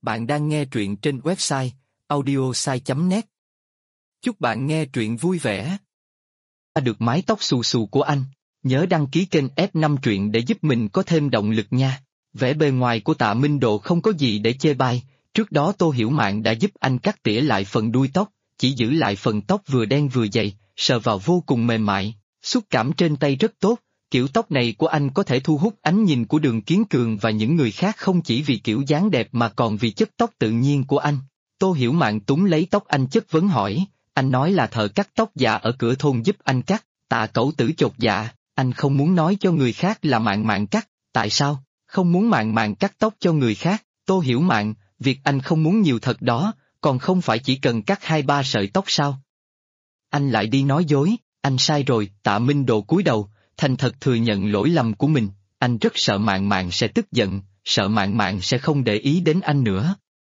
Bạn đang nghe truyện trên website audiosai.net. Chúc bạn nghe truyện vui vẻ. Được mái tóc xù xù của anh, nhớ đăng ký kênh F5 truyện để giúp mình có thêm động lực nha. Vẻ bề ngoài của Tạ Minh Độ không có gì để chê bai, trước đó Tô Hiểu Mạn đã giúp anh cắt tỉa lại phần đuôi tóc, chỉ giữ lại phần tóc vừa đen vừa dày, sờ vào vô cùng mềm mại, xúc cảm trên tay rất tốt. Kiểu tóc này của anh có thể thu hút ánh nhìn của Đường Kiến Cường và những người khác không chỉ vì kiểu dáng đẹp mà còn vì chất tóc tự nhiên của anh. Tô Hiểu Mạn túm lấy tóc anh chất vấn hỏi, anh nói là thợ cắt tóc già ở cửa thôn giúp anh cắt. Tạ Cẩu Tử chột dạ, anh không muốn nói cho người khác là Mạn Mạn cắt, tại sao? Không muốn Mạn Mạn cắt tóc cho người khác. Tô Hiểu Mạn, việc anh không muốn nhiều thật đó, còn không phải chỉ cần cắt 2-3 sợi tóc sao? Anh lại đi nói dối, anh sai rồi. Tạ Minh Độ cúi đầu, thành thật thừa nhận lỗi lầm của mình. Anh rất sợ Mạn Mạn sẽ tức giận, sợ Mạn Mạn sẽ không để ý đến anh nữa.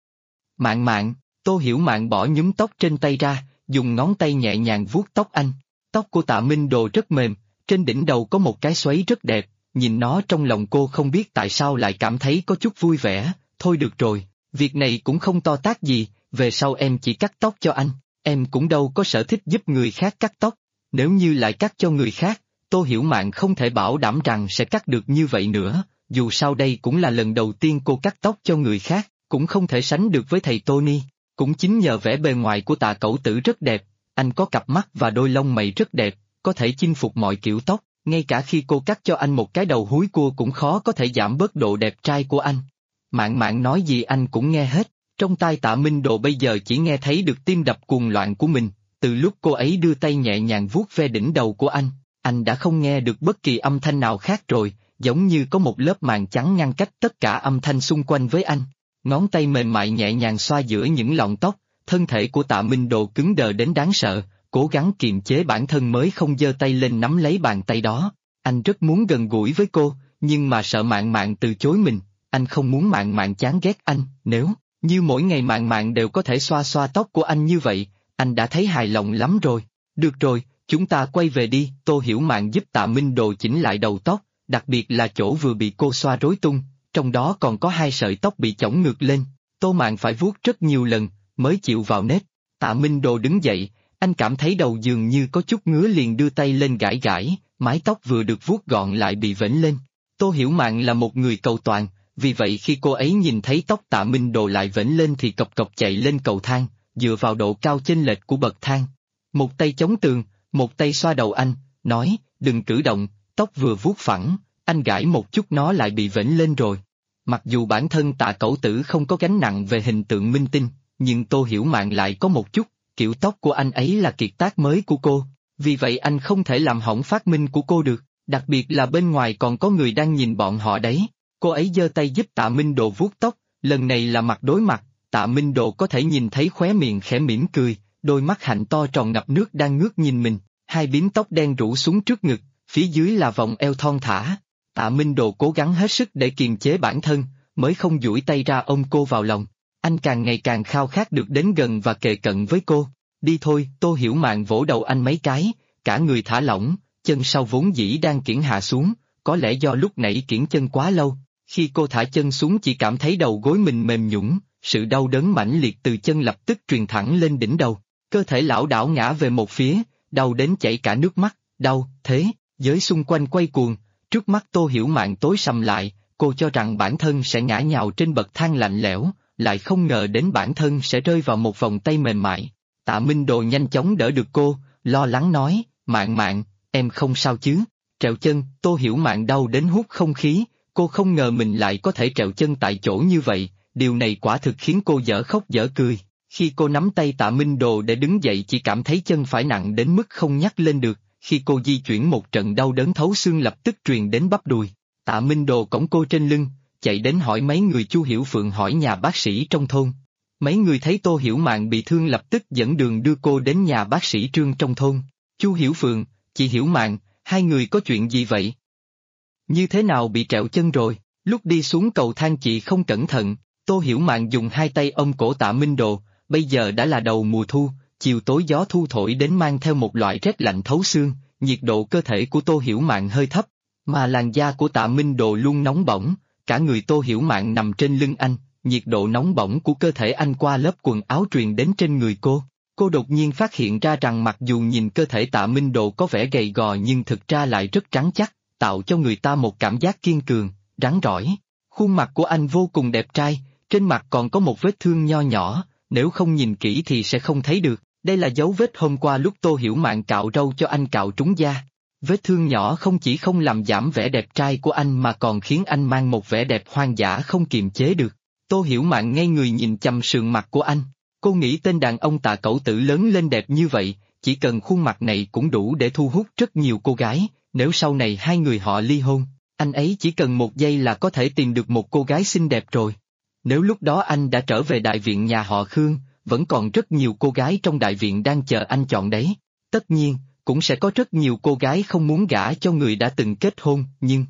Mạn Mạn, Tô Hiểu Mạn bỏ nhúm tóc trên tay ra, dùng ngón tay nhẹ nhàng vuốt tóc anh. Tóc của Tạ Minh Độ rất mềm, trên đỉnh đầu có một cái xoáy rất đẹp, nhìn nó trong lòng cô không biết tại sao lại cảm thấy có chút vui vẻ. Thôi được rồi, việc này cũng không to tát gì, về sau em chỉ cắt tóc cho anh, em cũng đâu có sở thích giúp người khác cắt tóc. Nếu như lại cắt cho người khác, Tô Hiểu Mạn không thể bảo đảm rằng sẽ cắt được như vậy nữa, dù sao đây cũng là lần đầu tiên cô cắt tóc cho người khác, cũng không thể sánh được với thầy Tony. Cũng chính nhờ vẻ bề ngoài của Tạ Cẩu Tử rất đẹp, anh có cặp mắt và đôi lông mày rất đẹp, có thể chinh phục mọi kiểu tóc, ngay cả khi cô cắt cho anh một cái đầu húi cua cũng khó có thể giảm bớt độ đẹp trai của anh. Mạn Mạn nói gì anh cũng nghe hết, trong tai Tạ Minh Độ bây giờ chỉ nghe thấy được tim đập cuồng loạn của mình. Từ lúc cô ấy đưa tay nhẹ nhàng vuốt ve đỉnh đầu của anh đã không nghe được bất kỳ âm thanh nào khác rồi, giống như có một lớp màn trắng ngăn cách tất cả âm thanh xung quanh với anh. Ngón tay mềm mại nhẹ nhàng xoa giữa những lọn tóc, thân thể của Tạ Minh Độ cứng đờ đến đáng sợ, cố gắng kiềm chế bản thân mới không giơ tay lên nắm lấy bàn tay đó. Anh rất muốn gần gũi với cô, nhưng mà sợ Mạn Mạn từ chối mình, anh không muốn Mạn Mạn chán ghét anh. Nếu như mỗi ngày Mạn Mạn đều có thể xoa xoa tóc của anh như vậy, anh đã thấy hài lòng lắm rồi. Được rồi, chúng ta quay về đi. Tô Hiểu Mạn giúp Tạ Minh Độ chỉnh lại đầu tóc, đặc biệt là chỗ vừa bị cô xoa rối tung, trong đó còn có 2 sợi tóc bị chổng ngược lên. Tô Mạn phải vuốt rất nhiều lần, mới chịu vào nếp. Tạ Minh Độ đứng dậy, anh cảm thấy đầu dường như có chút ngứa liền đưa tay lên gãi gãi, mái tóc vừa được vuốt gọn lại bị vểnh lên. Tô Hiểu Mạn là một người cầu toàn, vì vậy khi cô ấy nhìn thấy tóc Tạ Minh Độ lại vểnh lên thì cộc cộc chạy lên cầu thang, dựa vào độ cao chênh lệch của bậc thang. Một tay chống tường, một tay xoa đầu anh, nói, đừng cử động, tóc vừa vuốt phẳng, anh gãi một chút nó lại bị vểnh lên rồi. Mặc dù bản thân Tạ Cẩu Tử không có gánh nặng về hình tượng minh tinh, nhưng Tô Hiểu Mạn lại có một chút, kiểu tóc của anh ấy là kiệt tác mới của cô, vì vậy anh không thể làm hỏng phát minh của cô được, đặc biệt là bên ngoài còn có người đang nhìn bọn họ đấy. Cô ấy giơ tay giúp Tạ Minh Độ vuốt tóc, lần này là mặt đối mặt, Tạ Minh Độ có thể nhìn thấy khóe miệng khẽ mỉm cười, đôi mắt hạnh to tròn ngập nước đang ngước nhìn mình, 2 bím tóc đen rủ xuống trước ngực, phía dưới là vòng eo thon thả. Tạ Minh Độ cố gắng hết sức để kiềm chế bản thân, mới không duỗi tay ra ôm cô vào lòng. Anh càng ngày càng khao khát được đến gần và kề cận với cô. Đi thôi. Tô Hiểu Mạn vỗ đầu anh mấy cái, cả người thả lỏng, chân sau vốn dĩ đang kiễng hạ xuống, có lẽ do lúc nãy kiễng chân quá lâu. Khi cô thả chân xuống chỉ cảm thấy đầu gối mình mềm nhũn, sự đau đớn mãnh liệt từ chân lập tức truyền thẳng lên đỉnh đầu, cơ thể lảo đảo ngã về một phía, đau đến chảy cả nước mắt. Đau thế, giới xung quanh quay cuồng, trước mắt Tô Hiểu Mạn tối sầm lại, cô cho rằng bản thân sẽ ngã nhào trên bậc thang lạnh lẽo, lại không ngờ đến bản thân sẽ rơi vào một vòng tay mềm mại. Tạ Minh Độ nhanh chóng đỡ được cô, lo lắng nói, Mạn Mạn, em không sao chứ? Trẹo chân. Tô Hiểu Mạn đau đến hút không khí, cô không ngờ mình lại có thể trẹo chân tại chỗ như vậy, điều này quả thực khiến cô dở khóc dở cười. Khi cô nắm tay Tạ Minh Độ để đứng dậy chỉ cảm thấy chân phải nặng đến mức không nhắc lên được, khi cô di chuyển một trận đau đớn thấu xương lập tức truyền đến bắp đùi. Tạ Minh Độ cõng cô trên lưng, chạy đến hỏi mấy người. Chu Hiểu Phượng hỏi nhà bác sĩ trong thôn. Mấy người thấy Tô Hiểu Mạn bị thương lập tức dẫn đường đưa cô đến nhà bác sĩ Trương trong thôn. Chu Hiểu Phượng, chị Hiểu Mạn, 2 người có chuyện gì vậy? Như thế nào bị trẹo chân rồi? Lúc đi xuống cầu thang chị không cẩn thận. Tô Hiểu Mạn dùng 2 tay ôm cổ Tạ Minh Độ, bây giờ đã là đầu mùa thu, chiều tối gió thu thổi đến mang theo một loại rét lạnh thấu xương, nhiệt độ cơ thể của Tô Hiểu Mạn hơi thấp, mà làn da của Tạ Minh Độ luôn nóng bỏng, cả người Tô Hiểu Mạn nằm trên lưng anh, nhiệt độ nóng bỏng của cơ thể anh qua lớp quần áo truyền đến trên người cô. Cô đột nhiên phát hiện ra rằng mặc dù nhìn cơ thể Tạ Minh Độ có vẻ gầy gò nhưng thực ra lại rất rắn chắc, tạo cho người ta một cảm giác kiên cường, rắn rỏi. Khuôn mặt của anh vô cùng đẹp trai, trên mặt còn có một vết thương nho nhỏ, nếu không nhìn kỹ thì sẽ không thấy được. Đây là dấu vết hôm qua lúc Tô Hiểu Mạn cạo râu cho anh cạo trúng da. Vết thương nhỏ không chỉ không làm giảm vẻ đẹp trai của anh mà còn khiến anh mang một vẻ đẹp hoang dã không kiềm chế được. Tô Hiểu Mạn ngây người nhìn chằm sườn mặt của anh. Cô nghĩ tên đàn ông Tạ Cẩu Tử lớn lên đẹp như vậy, chỉ cần khuôn mặt này cũng đủ để thu hút rất nhiều cô gái, nếu sau này hai người họ ly hôn, anh ấy chỉ cần một giây là có thể tìm được một cô gái xinh đẹp rồi. Nếu lúc đó anh đã trở về đại viện nhà họ Khương, vẫn còn rất nhiều cô gái trong đại viện đang chờ anh chọn đấy. Tất nhiên, cũng sẽ có rất nhiều cô gái không muốn gả cho người đã từng kết hôn, nhưng...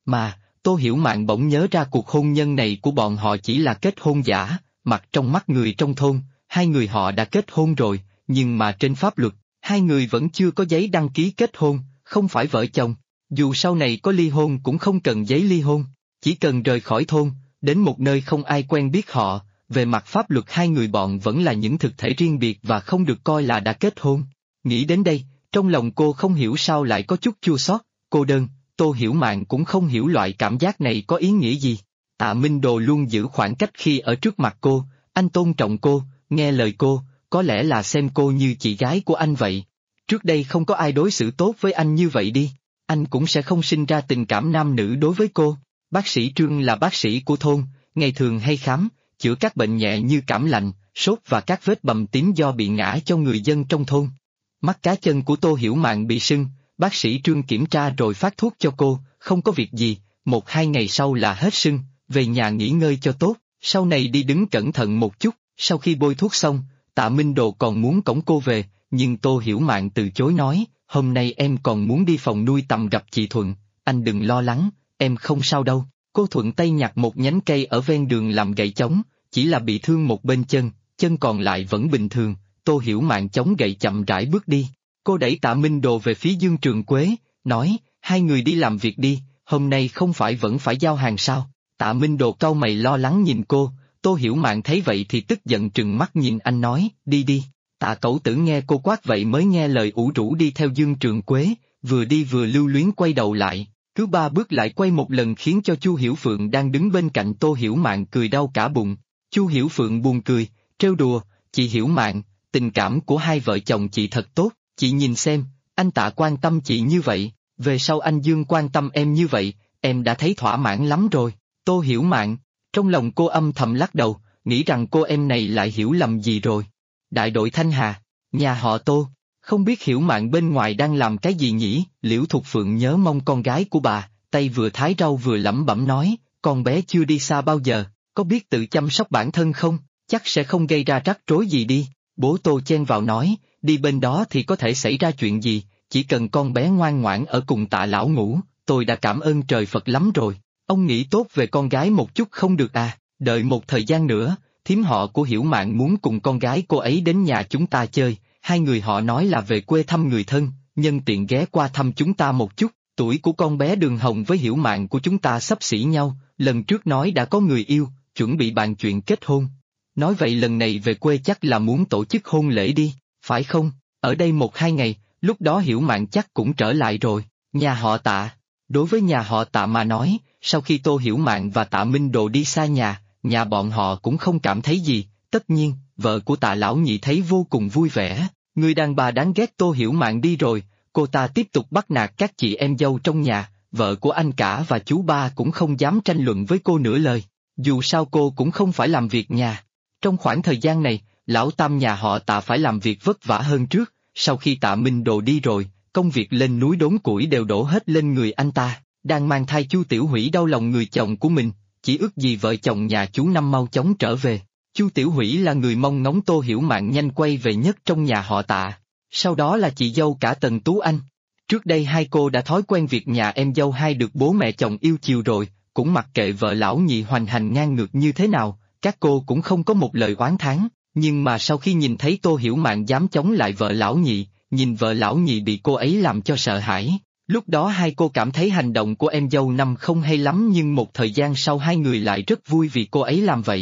Tô Hiểu Mạn bỗng nhớ ra cuộc hôn nhân này của bọn họ chỉ là kết hôn giả, mặt trong mắt người trong thôn, hai người họ đã kết hôn rồi, nhưng mà trên pháp luật, hai người vẫn chưa có giấy đăng ký kết hôn, không phải vợ chồng. Dù sau này có ly hôn cũng không cần giấy ly hôn, chỉ cần rời khỏi thôn, đến một nơi không ai quen biết họ, về mặt pháp luật hai người bọn vẫn là những thực thể riêng biệt và không được coi là đã kết hôn. Nghĩ đến đây, trong lòng cô không hiểu sao lại có chút chua xót, cô đơn. Tô Hiểu Mạn cũng không hiểu loại cảm giác này có ý nghĩa gì. Tạ Minh Đồ luôn giữ khoảng cách khi ở trước mặt cô, anh tôn trọng cô, nghe lời cô, có lẽ là xem cô như chị gái của anh vậy. Trước đây không có ai đối xử tốt với anh như vậy đi, anh cũng sẽ không sinh ra tình cảm nam nữ đối với cô. Bác sĩ Trương là bác sĩ của thôn, ngày thường hay khám, chữa các bệnh nhẹ như cảm lạnh, sốt và các vết bầm tím do bị ngã cho người dân trong thôn. Mắt cá chân của Tô Hiểu Mạn bị sưng. Bác sĩ Trương kiểm tra rồi phát thuốc cho cô, không có việc gì, 1-2 ngày sau là hết sưng, về nhà nghỉ ngơi cho tốt, sau này đi đứng cẩn thận một chút. Sau khi bôi thuốc xong, Tạ Minh Đồ còn muốn cõng cô về, nhưng Tô Hiểu Mạn từ chối nói, hôm nay em còn muốn đi phòng nuôi tầm gặp chị Thuận, anh đừng lo lắng, em không sao đâu. Cô thuận tay nhặt một nhánh cây ở ven đường làm gậy chống, chỉ là bị thương một bên chân, chân còn lại vẫn bình thường. Tô Hiểu Mạn chống gậy chậm rãi bước đi. Cô đẩy Tạ Minh Đồ về phía Dương Trường Quế, nói, hai người đi làm việc đi, hôm nay không phải vẫn phải giao hàng sao? Tạ Minh Đồ cau mày lo lắng nhìn cô, Tô Hiểu Mạn thấy vậy thì tức giận trừng mắt nhìn anh nói, đi đi. Tạ Cẩu Tử nghe cô quát vậy mới nghe lời ủ rũ đi theo Dương Trường Quế, vừa đi vừa lưu luyến quay đầu lại, cứ 3 bước lại quay một lần khiến cho Chu Hiểu Phượng đang đứng bên cạnh Tô Hiểu Mạn cười đau cả bụng. Chu Hiểu Phượng buồn cười, trêu đùa, chị Hiểu Mạn, tình cảm của hai vợ chồng chị thật tốt. Chị nhìn xem, anh Tạ quan tâm chị như vậy, về sau anh Dương quan tâm em như vậy, em đã thấy thỏa mãn lắm rồi. Tô Hiểu Mạn, trong lòng cô âm thầm lắc đầu, nghĩ rằng cô em này lại hiểu lầm gì rồi. Đại đội Thanh Hà, nhà họ Tô, không biết Hiểu Mạn bên ngoài đang làm cái gì nhỉ? Liễu Thục Phượng nhớ mong con gái của bà, tay vừa thái rau vừa lẩm bẩm nói, con bé chưa đi xa bao giờ, có biết tự chăm sóc bản thân không? Chắc sẽ không gây ra rắc rối gì đi. Bố Tô chen vào nói, đi bên đó thì có thể xảy ra chuyện gì, chỉ cần con bé ngoan ngoãn ở cùng Tạ lão ngủ, tôi đã cảm ơn trời Phật lắm rồi. Ông nghĩ tốt về con gái một chút không được à? Đợi một thời gian nữa, thím họ của Hiểu Mạn muốn cùng con gái cô ấy đến nhà chúng ta chơi, hai người họ nói là về quê thăm người thân, nhân tiện ghé qua thăm chúng ta một chút. Tuổi của con bé Đường Hồng với Hiểu Mạn của chúng ta xấp xỉ nhau, lần trước nói đã có người yêu, chuẩn bị bàn chuyện kết hôn. Nói vậy lần này về quê chắc là muốn tổ chức hôn lễ đi, phải không? Ở đây 1-2 ngày, lúc đó Hiểu Mạn chắc cũng trở lại rồi. Nhà họ Tạ. Đối với nhà họ Tạ mà nói, sau khi Tô Hiểu Mạn và Tạ Minh Đồ đi xa nhà bọn họ cũng không cảm thấy gì. Tất nhiên, vợ của Tạ lão nhị thấy vô cùng vui vẻ. Người đàn bà đáng ghét Tô Hiểu Mạn đi rồi, cô ta tiếp tục bắt nạt các chị em dâu trong nhà. Vợ của anh cả và chú ba cũng không dám tranh luận với cô nửa lời. Dù sao cô cũng không phải làm việc nhà. Trong khoảng thời gian này, lão tam nhà họ Tạ phải làm việc vất vả hơn trước, sau khi Tạ Minh Đồ đi rồi, công việc lên núi đốn củi đều đổ hết lên người anh ta. Đang mang thai Chu Tiểu Hủy đau lòng người chồng của mình, chỉ ước gì vợ chồng nhà chú Năm mau chóng trở về. Chu Tiểu Hủy là người mong ngóng Tô Hiểu Mạn nhanh quay về nhất trong nhà họ Tạ. Sau đó là chị dâu cả Tần Tú Anh. Trước đây hai cô đã thói quen việc nhà em dâu hai được bố mẹ chồng yêu chiều rồi, cũng mặc kệ vợ lão nhị hoành hành ngang ngược như thế nào, các cô cũng không có một lời oán thán. Nhưng mà sau khi nhìn thấy Tô Hiểu Mạn dám chống lại vợ lão nhị, nhìn vợ lão nhị bị cô ấy làm cho sợ hãi, lúc đó hai cô cảm thấy hành động của em dâu Năm không hay lắm, nhưng một thời gian sau hai người lại rất vui vì cô ấy làm vậy.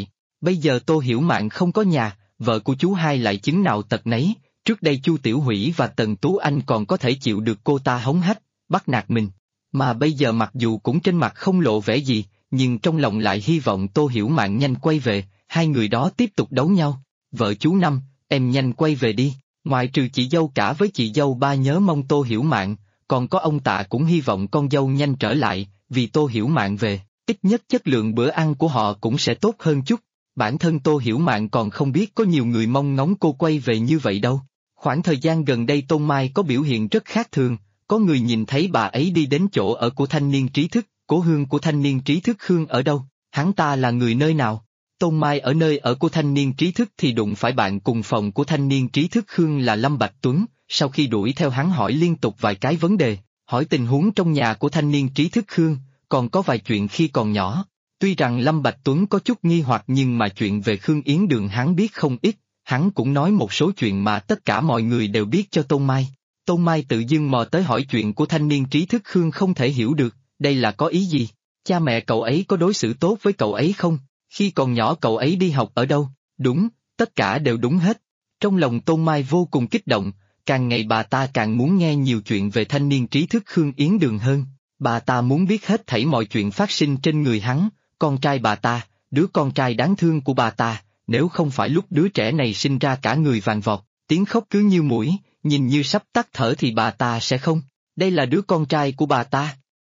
Bây giờ Tô Hiểu Mạn không có nhà, vợ của chú hai lại chứng nào tật nấy, trước đây Chu Tiểu Hủy và Tần Tú Anh còn có thể chịu được cô ta hống hách, bắt nạt mình. Mà bây giờ mặc dù cũng trên mặt không lộ vẻ gì, nhưng trong lòng lại hy vọng Tô Hiểu Mạn nhanh quay về, hai người đó tiếp tục đấu nhau. Vợ chú Năm, em nhanh quay về đi, ngoại trừ chị dâu cả với chị dâu ba nhớ mong Tô Hiểu Mạn, còn có ông Tạ cũng hy vọng con dâu nhanh trở lại, vì Tô Hiểu Mạn về, ít nhất chất lượng bữa ăn của họ cũng sẽ tốt hơn chút. Bản thân Tô Hiểu Mạn còn không biết có nhiều người mong ngóng cô quay về như vậy đâu. Khoảng thời gian gần đây Tôn Mai có biểu hiện rất khác thường, có người nhìn thấy bà ấy đi đến chỗ ở của thanh niên trí thức, cố hương của thanh niên trí thức Khương ở đâu, hắn ta là người nơi nào. Tôn Mai ở nơi ở của thanh niên trí thức thì đụng phải bạn cùng phòng của thanh niên trí thức Khương là Lâm Bạch Tuấn, sau khi đuổi theo hắn hỏi liên tục vài cái vấn đề, hỏi tình huống trong nhà của thanh niên trí thức Khương, còn có vài chuyện khi còn nhỏ. Tuy rằng Lâm Bạch Tuấn có chút nghi hoặc nhưng mà chuyện về Khương Yến Đường hắn biết không ít, hắn cũng nói một số chuyện mà tất cả mọi người đều biết cho Tôn Mai. Tôn Mai tự dưng mò tới hỏi chuyện của thanh niên trí thức Khương không thể hiểu được, đây là có ý gì? Cha mẹ cậu ấy có đối xử tốt với cậu ấy không? Khi còn nhỏ cậu ấy đi học ở đâu? Đúng, tất cả đều đúng hết. Trong lòng Tôn Mai vô cùng kích động, càng ngày bà ta càng muốn nghe nhiều chuyện về thanh niên trí thức Khương Yến Đường hơn. Bà ta muốn biết hết thảy mọi chuyện phát sinh trên người hắn, con trai bà ta, đứa con trai đáng thương của bà ta, nếu không phải lúc đứa trẻ này sinh ra cả người vàng vọt, tiếng khóc cứ như muỗi, nhìn như sắp tắt thở thì bà ta sẽ không. Đây là đứa con trai của bà ta.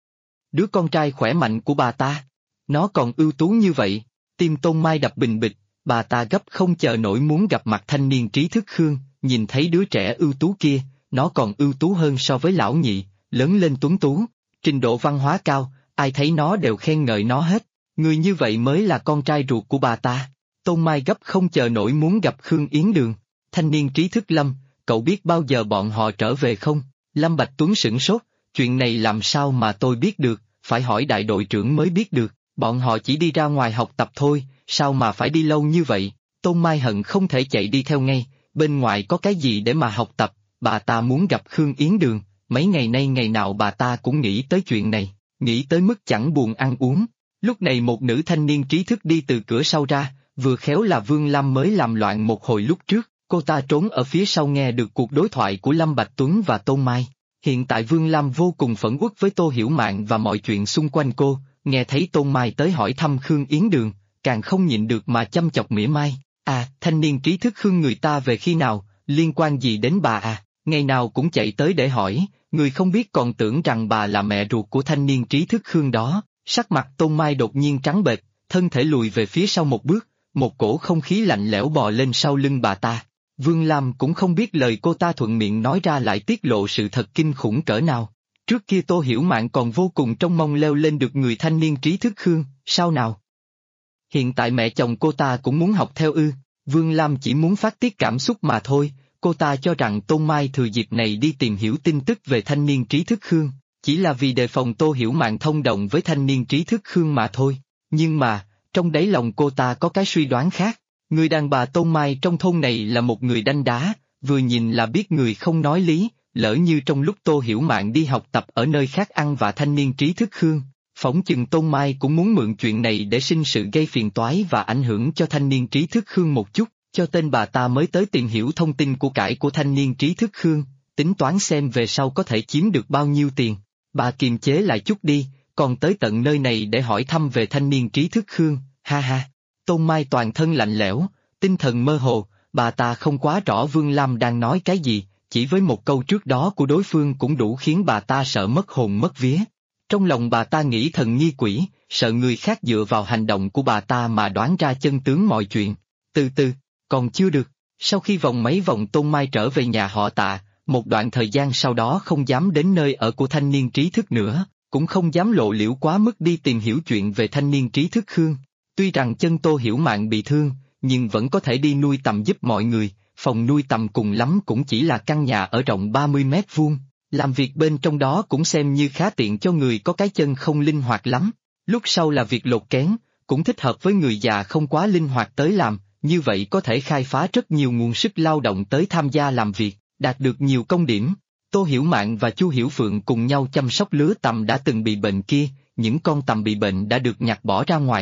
Đứa con trai khỏe mạnh của bà ta. Nó còn ưu tú như vậy, tim Tôn Mai đập bình bịch, bà ta gấp không chờ nổi muốn gặp mặt thanh niên trí thức Khương, nhìn thấy đứa trẻ ưu tú kia, nó còn ưu tú hơn so với lão nhị, lớn lên tuấn tú, trình độ văn hóa cao, ai thấy nó đều khen ngợi nó hết, người như vậy mới là con trai ruột của bà ta. Tôn Mai gấp không chờ nổi muốn gặp Khương Yến Đường. Thanh niên trí thức Lâm, cậu biết bao giờ bọn họ trở về không? Lâm Bạch Tuấn sửng sốt, chuyện này làm sao mà tôi biết được, phải hỏi đại đội trưởng mới biết được, bọn họ chỉ đi ra ngoài học tập thôi, sao mà phải đi lâu như vậy? Tôn Mai hận không thể chạy đi theo ngay, bên ngoài có cái gì để mà học tập, bà ta muốn gặp Khương Yến Đường, mấy ngày nay ngày nào bà ta cũng nghĩ tới chuyện này, nghĩ tới mức chẳng buồn ăn uống. Lúc này một nữ thanh niên trí thức đi từ cửa sau ra, vừa khéo là Vương Lam mới làm loạn một hồi lúc trước, cô ta trốn ở phía sau nghe được cuộc đối thoại của Lâm Bạch Tuấn và Tôn Mai. Hiện tại Vương Lam vô cùng phẫn uất với Tô Hiểu Mạn và mọi chuyện xung quanh cô, nghe thấy Tôn Mai tới hỏi thăm Khương Yến Đường, càng không nhịn được mà chăm chọc mỉa mai. À, thanh niên trí thức Khương người ta về khi nào, liên quan gì đến bà à, ngày nào cũng chạy tới để hỏi, người không biết còn tưởng rằng bà là mẹ ruột của thanh niên trí thức Khương đó. Sắc mặt Tôn Mai đột nhiên trắng bệch, thân thể lùi về phía sau một bước, một cổ không khí lạnh lẽo bò lên sau lưng bà ta. Vương Lam cũng không biết lời cô ta thuận miệng nói ra lại tiết lộ sự thật kinh khủng cỡ nào. Trước kia Tô Hiểu Mạn còn vô cùng trông mong leo lên được người thanh niên trí thức Khương, sao nào? Hiện tại mẹ chồng cô ta cũng muốn học theo ư, Vương Lam chỉ muốn phát tiết cảm xúc mà thôi, cô ta cho rằng Tôn Mai thừa dịp này đi tìm hiểu tin tức về thanh niên trí thức Khương, chỉ là vì đề phòng Tô Hiểu Mạn thông đồng với thanh niên trí thức Khương mà thôi. Nhưng mà, trong đáy lòng cô ta có cái suy đoán khác, người đàn bà Tôn Mai trong thôn này là một người đanh đá, vừa nhìn là biết người không nói lý, lỡ như trong lúc Tô Hiểu Mạn đi học tập ở nơi khác ăn vạ thanh niên trí thức Khương, phỏng chừng Tôn Mai cũng muốn mượn chuyện này để sinh sự gây phiền toái và ảnh hưởng cho thanh niên trí thức Khương một chút, cho tên bà ta mới tới tìm hiểu thông tin của cải của thanh niên trí thức Khương, tính toán xem về sau có thể chiếm được bao nhiêu tiền. Bà kiềm chế lại chút đi, còn tới tận nơi này để hỏi thăm về thanh niên trí thức Khương, ha ha. Tôn Mai toàn thân lạnh lẽo, tinh thần mơ hồ, bà ta không quá rõ Vương Lam đang nói cái gì, chỉ với một câu trước đó của đối phương cũng đủ khiến bà ta sợ mất hồn mất vía. Trong lòng bà ta nghĩ thần nghi quỷ, sợ người khác dựa vào hành động của bà ta mà đoán ra chân tướng mọi chuyện. Từ từ, còn chưa được, sau khi vòng mấy vòng Tôn Mai trở về nhà họ Tạ, một đoạn thời gian sau đó không dám đến nơi ở của thanh niên trí thức nữa, cũng không dám lộ liễu quá mức đi tìm hiểu chuyện về thanh niên trí thức Khương. Tuy rằng chân Tô Hiểu Mạn bị thương, nhưng vẫn có thể đi nuôi tầm giúp mọi người, phòng nuôi tầm cùng lắm cũng chỉ là căn nhà ở rộng 30 mét vuông, làm việc bên trong đó cũng xem như khá tiện cho người có cái chân không linh hoạt lắm. Lúc sau là việc lột kén, cũng thích hợp với người già không quá linh hoạt tới làm, như vậy có thể khai phá rất nhiều nguồn sức lao động tới tham gia làm việc, đạt được nhiều công điểm. Tô Hiểu Mạn và Chu Hiểu Phượng cùng nhau chăm sóc lứa tầm đã từng bị bệnh kia, những con tầm bị bệnh đã được nhặt bỏ ra ngoài hết,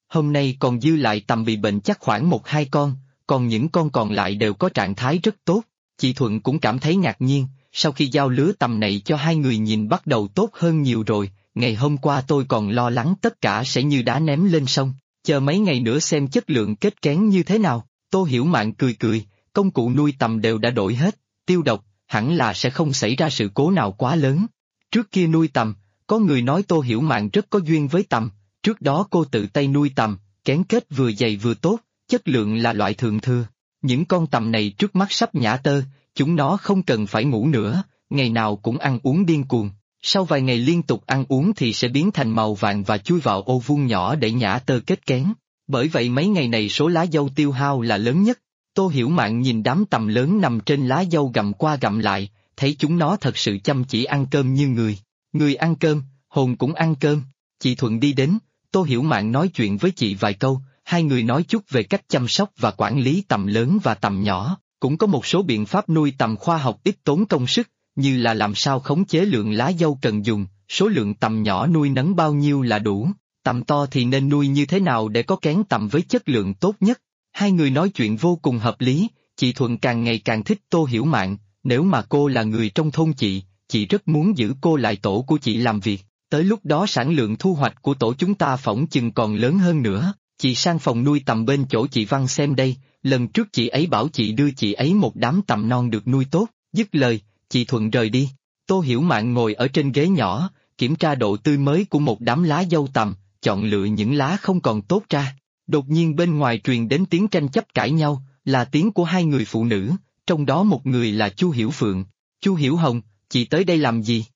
Hôm nay còn dư lại tầm bị bệnh chắc khoảng 1-2 con, còn những con còn lại đều có trạng thái rất tốt. Chị Thuận cũng cảm thấy ngạc nhiên, sau khi giao lứa tầm này cho hai người nhìn bắt đầu tốt hơn nhiều rồi, ngày hôm qua tôi còn lo lắng tất cả sẽ như đá ném lên sông, chờ mấy ngày nữa xem chất lượng kết kén như thế nào. Tô Hiểu Mạn cười cười, công cụ nuôi tầm đều đã đổi hết, tiêu độc, hẳn là sẽ không xảy ra sự cố nào quá lớn. Trước kia nuôi tầm, có người nói Tô Hiểu Mạn rất có duyên với tầm, trước đó cô tự tay nuôi tầm, kén kết vừa dày vừa tốt, chất lượng là loại thượng thừa. Những con tầm này trước mắt sắp nhả tơ, chúng nó không cần phải ngủ nữa, ngày nào cũng ăn uống điên cuồng. Sau vài ngày liên tục ăn uống thì sẽ biến thành màu vàng và chui vào ô vuông nhỏ để nhả tơ kết kén. Bởi vậy mấy ngày này số lá dâu tiêu hao là lớn nhất. Tô Hiểu Mạn nhìn đám tầm lớn nằm trên lá dâu gặm qua gặm lại, thấy chúng nó thật sự chăm chỉ ăn cơm như người. Người ăn cơm, hồn cũng ăn cơm. Chị Thuận đi đến, Tô Hiểu Mạn nói chuyện với chị vài câu, hai người nói chút về cách chăm sóc và quản lý tầm lớn và tầm nhỏ, cũng có một số biện pháp nuôi tầm khoa học ít tốn công sức, như là làm sao khống chế lượng lá dâu cần dùng, số lượng tầm nhỏ nuôi nấng bao nhiêu là đủ, tầm to thì nên nuôi như thế nào để có kén tầm với chất lượng tốt nhất. Hai người nói chuyện vô cùng hợp lý, chị Thuận càng ngày càng thích Tô Hiểu Mạn, nếu mà cô là người trong thôn chị rất muốn giữ cô lại tổ của chị làm việc, tới lúc đó sản lượng thu hoạch của tổ chúng ta phỏng chừng còn lớn hơn nữa. Chị sang phòng nuôi tầm bên chỗ chị Văn xem đây, lần trước chị ấy bảo chị đưa chị ấy một đám tầm non được nuôi tốt, dứt lời, chị Thuận rời đi. Tô Hiểu Mạn ngồi ở trên ghế nhỏ, kiểm tra độ tươi mới của một đám lá dâu tầm, chọn lựa những lá không còn tốt ra. Đột nhiên bên ngoài truyền đến tiếng tranh chấp cãi nhau, là tiếng của hai người phụ nữ, trong đó một người là Chu Hiểu Phượng. Chu Hiểu Hồng, chị tới đây làm gì?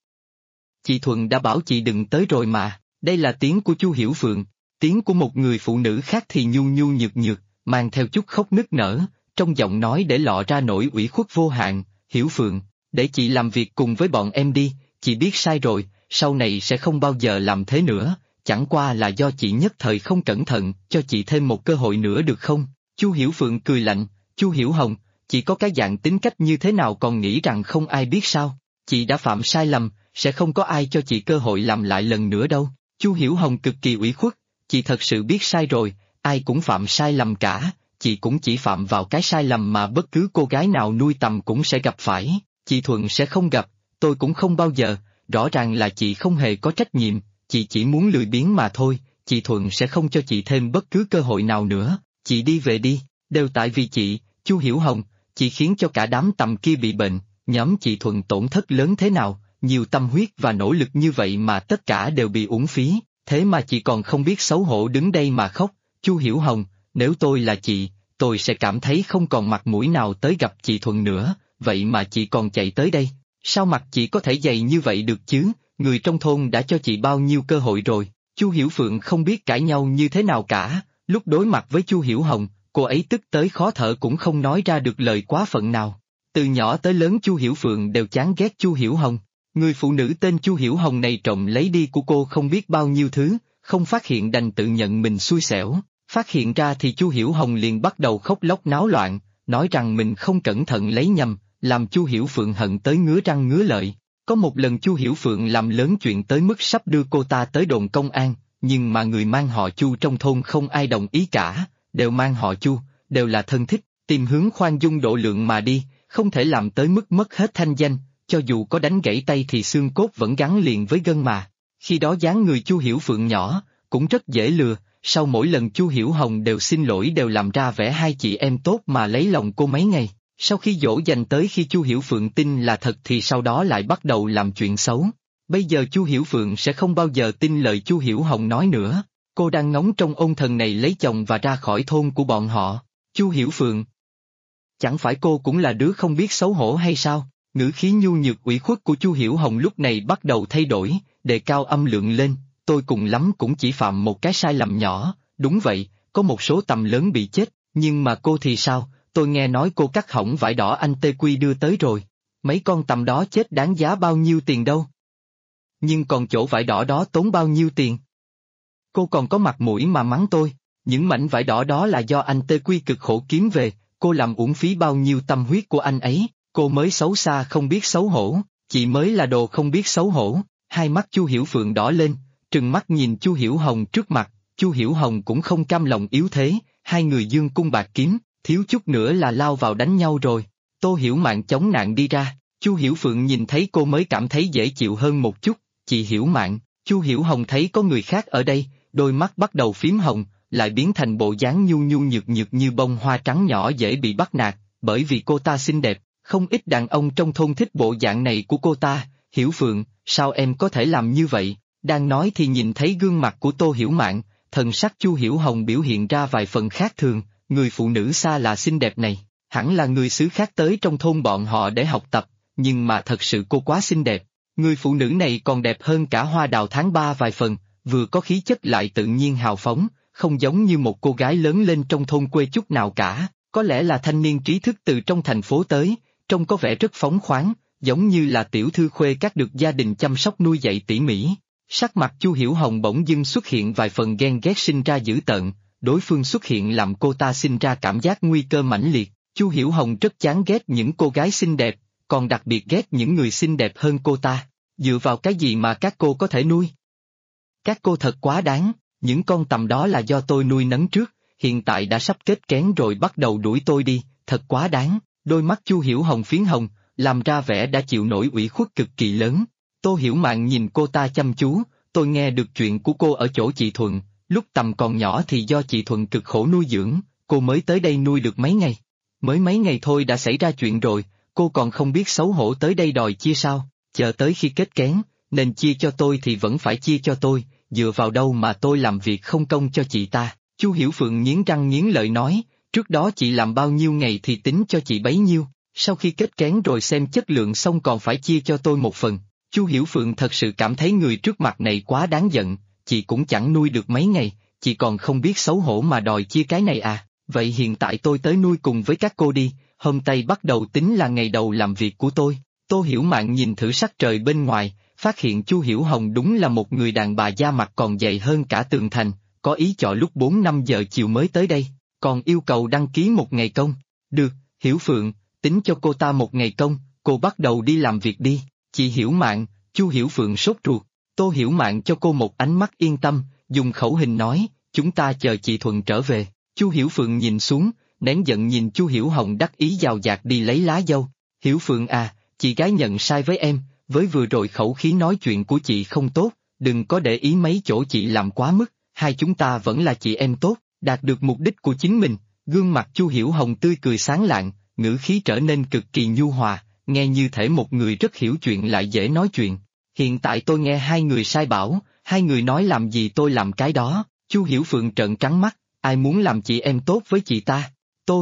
Chị Thuận đã bảo chị đừng tới rồi mà, đây là tiếng của Chu Hiểu Phượng. Tiếng của một người phụ nữ khác thì nhu nhu nhược nhược, mang theo chút khóc nức nở, trong giọng nói để lộ ra nỗi ủy khuất vô hạn. Hiểu Phượng, để chị làm việc cùng với bọn em đi, chị biết sai rồi, sau này sẽ không bao giờ làm thế nữa, chẳng qua là do chị nhất thời không cẩn thận, cho chị thêm một cơ hội nữa được không? Chu Hiểu Phượng cười lạnh, Chu Hiểu Hồng, chị có cái dạng tính cách như thế nào còn nghĩ rằng không ai biết sao? Chị đã phạm sai lầm, sẽ không có ai cho chị cơ hội làm lại lần nữa đâu. Chu Hiểu Hồng cực kỳ ủy khuất, chị thật sự biết sai rồi, ai cũng phạm sai lầm cả, chị cũng chỉ phạm vào cái sai lầm mà bất cứ cô gái nào nuôi tầm cũng sẽ gặp phải, chị Thuận sẽ không gặp, tôi cũng không bao giờ, rõ ràng là chị không hề có trách nhiệm, chị chỉ muốn lười biếng mà thôi, chị Thuận sẽ không cho chị thêm bất cứ cơ hội nào nữa, chị đi về đi, đều tại vì chị, Chu Hiểu Hồng, chị khiến cho cả đám tầm kia bị bệnh, nhóm chị Thuận tổn thất lớn thế nào, nhiều tâm huyết và nỗ lực như vậy mà tất cả đều bị uổng phí. Thế mà chị còn không biết xấu hổ đứng đây mà khóc, Chu Hiểu Hồng, nếu tôi là chị, tôi sẽ cảm thấy không còn mặt mũi nào tới gặp chị Thuận nữa, vậy mà chị còn chạy tới đây, sao mặt chị có thể dày như vậy được chứ, người trong thôn đã cho chị bao nhiêu cơ hội rồi. Chu Hiểu Phượng không biết cãi nhau như thế nào cả, lúc đối mặt với Chu Hiểu Hồng, cô ấy tức tới khó thở cũng không nói ra được lời quá phận nào. Từ nhỏ tới lớn Chu Hiểu Phượng đều chán ghét Chu Hiểu Hồng. Người phụ nữ tên Chu Hiểu Hồng này trộm lấy đi của cô không biết bao nhiêu thứ, không phát hiện đành tự nhận mình xui xẻo, phát hiện ra thì Chu Hiểu Hồng liền bắt đầu khóc lóc náo loạn, nói rằng mình không cẩn thận lấy nhầm, làm Chu Hiểu Phượng hận tới ngứa răng ngứa lợi. Có một lần Chu Hiểu Phượng làm lớn chuyện tới mức sắp đưa cô ta tới đồn công an, nhưng mà người mang họ Chu trong thôn không ai đồng ý cả, đều mang họ Chu, đều là thân thích, tìm hướng khoan dung độ lượng mà đi, không thể làm tới mức mất hết thanh danh. Cho dù có đánh gãy tay thì xương cốt vẫn gắn liền với gân mà. Khi đó dáng người Chu Hiểu Phượng nhỏ, cũng rất dễ lừa, sau mỗi lần Chu Hiểu Hồng đều xin lỗi đều làm ra vẻ hai chị em tốt mà lấy lòng cô mấy ngày. Sau khi dỗ dành tới khi Chu Hiểu Phượng tin là thật thì sau đó lại bắt đầu làm chuyện xấu. Bây giờ Chu Hiểu Phượng sẽ không bao giờ tin lời Chu Hiểu Hồng nói nữa. Cô đang ngóng trong ôn thần này lấy chồng và ra khỏi thôn của bọn họ. Chu Hiểu Phượng, chẳng phải cô cũng là đứa không biết xấu hổ hay sao? Ngữ khí nhu nhược ủy khuất của Chu Hiểu Hồng lúc này bắt đầu thay đổi, đề cao âm lượng lên, tôi cùng lắm cũng chỉ phạm một cái sai lầm nhỏ, đúng vậy, có một số tầm lớn bị chết, nhưng mà cô thì sao, tôi nghe nói cô cắt hỏng vải đỏ anh Tê Quy đưa tới rồi, mấy con tầm đó chết đáng giá bao nhiêu tiền đâu? Nhưng còn chỗ vải đỏ đó tốn bao nhiêu tiền? Cô còn có mặt mũi mà mắng tôi, những mảnh vải đỏ đó là do anh Tê Quy cực khổ kiếm về, cô làm uổng phí bao nhiêu tâm huyết của anh ấy. Cô mới xấu xa không biết xấu hổ, chị mới là đồ không biết xấu hổ. Hai mắt Chu Hiểu Phượng đỏ lên, trừng mắt nhìn Chu Hiểu Hồng trước mặt, Chu Hiểu Hồng cũng không cam lòng yếu thế, hai người dương cung bạc kiếm, thiếu chút nữa là lao vào đánh nhau rồi. Tô Hiểu Mạn chống nạn đi ra, Chu Hiểu Phượng nhìn thấy cô mới cảm thấy dễ chịu hơn một chút. Chị Hiểu Mạn, Chu Hiểu Hồng thấy có người khác ở đây, đôi mắt bắt đầu phím hồng, lại biến thành bộ dáng nhu nhu nhược nhược như bông hoa trắng nhỏ dễ bị bắt nạt, bởi vì cô ta xinh đẹp, không ít đàn ông trong thôn thích bộ dạng này của cô ta. Hiểu Phượng, sao em có thể làm như vậy? Đang nói thì nhìn thấy gương mặt của Tô Hiểu Mạn, thần sắc Chu Hiểu Hồng biểu hiện ra vài phần khác thường, người phụ nữ xa lạ xinh đẹp này, hẳn là người xứ khác tới trong thôn bọn họ để học tập, nhưng mà thật sự cô quá xinh đẹp. Người phụ nữ này còn đẹp hơn cả hoa đào tháng 3 vài phần, vừa có khí chất lại tự nhiên hào phóng, không giống như một cô gái lớn lên trong thôn quê chút nào cả, có lẽ là thanh niên trí thức từ trong thành phố tới, trông có vẻ rất phóng khoáng, giống như là tiểu thư khuê các được gia đình chăm sóc nuôi dạy tỉ mỉ. Sắc mặt Chu Hiểu Hồng bỗng dưng xuất hiện vài phần ghen ghét sinh ra dữ tợn, đối phương xuất hiện làm cô ta sinh ra cảm giác nguy cơ mãnh liệt. Chu Hiểu Hồng rất chán ghét những cô gái xinh đẹp, còn đặc biệt ghét những người xinh đẹp hơn cô ta. Dựa vào cái gì mà các cô có thể nuôi? Các cô thật quá đáng, những con tằm đó là do tôi nuôi nấng trước, hiện tại đã sắp kết kén rồi bắt đầu đuổi tôi đi, thật quá đáng. Đôi mắt Chu Hiểu Hồng phiến hồng, làm ra vẻ đã chịu nổi ủy khuất cực kỳ lớn. Tô Hiểu Mạn nhìn cô ta chăm chú, tôi nghe được chuyện của cô ở chỗ chị Thuận, lúc tầm còn nhỏ thì do chị Thuận cực khổ nuôi dưỡng, cô mới tới đây nuôi được mấy ngày. Mới mấy ngày thôi đã xảy ra chuyện rồi, cô còn không biết xấu hổ tới đây đòi chia sao, chờ tới khi kết kén, nên chia cho tôi thì vẫn phải chia cho tôi, dựa vào đâu mà tôi làm việc không công cho chị ta. Chu Hiểu Phượng nghiến răng nghiến lợi nói, trước đó chị làm bao nhiêu ngày thì tính cho chị bấy nhiêu, sau khi kết kén rồi xem chất lượng xong còn phải chia cho tôi một phần. Chu Hiểu Phượng thật sự cảm thấy người trước mặt này quá đáng giận, chị cũng chẳng nuôi được mấy ngày, chị còn không biết xấu hổ mà đòi chia cái này à, vậy hiện tại tôi tới nuôi cùng với các cô đi, hôm nay bắt đầu tính là ngày đầu làm việc của tôi. Tô Hiểu Mạn nhìn thử sắc trời bên ngoài, phát hiện Chu Hiểu Hồng đúng là một người đàn bà da mặt còn dày hơn cả tường thành, có ý chọn lúc 4-5 giờ chiều mới tới đây, còn yêu cầu đăng ký một ngày công. Được, Hiểu Phượng, tính cho cô ta một ngày công, cô bắt đầu đi làm việc đi. Chị Hiểu Mạn, Chu Hiểu Phượng sốt ruột, Tô Hiểu Mạn cho cô một ánh mắt yên tâm, dùng khẩu hình nói, chúng ta chờ chị Thuận trở về. Chu Hiểu Phượng nhìn xuống, nén giận nhìn Chu Hiểu Hồng đắc ý dào dạt đi lấy lá dâu. Hiểu Phượng à, chị gái nhận sai với em, với vừa rồi khẩu khí nói chuyện của chị không tốt, đừng có để ý mấy chỗ chị làm quá mức, hai chúng ta vẫn là chị em tốt, đạt được mục đích của chính mình. Gương mặt Chu Hiểu Hồng tươi cười sáng lạng, ngữ khí trở nên cực kỳ nhu hòa, nghe như thể một người rất hiểu chuyện lại dễ nói chuyện. Hiện tại tôi nghe hai người sai bảo, hai người nói làm gì tôi làm cái đó. Chu Hiểu Phượng trợn trắng mắt, ai muốn làm chị em tốt với chị ta? Tô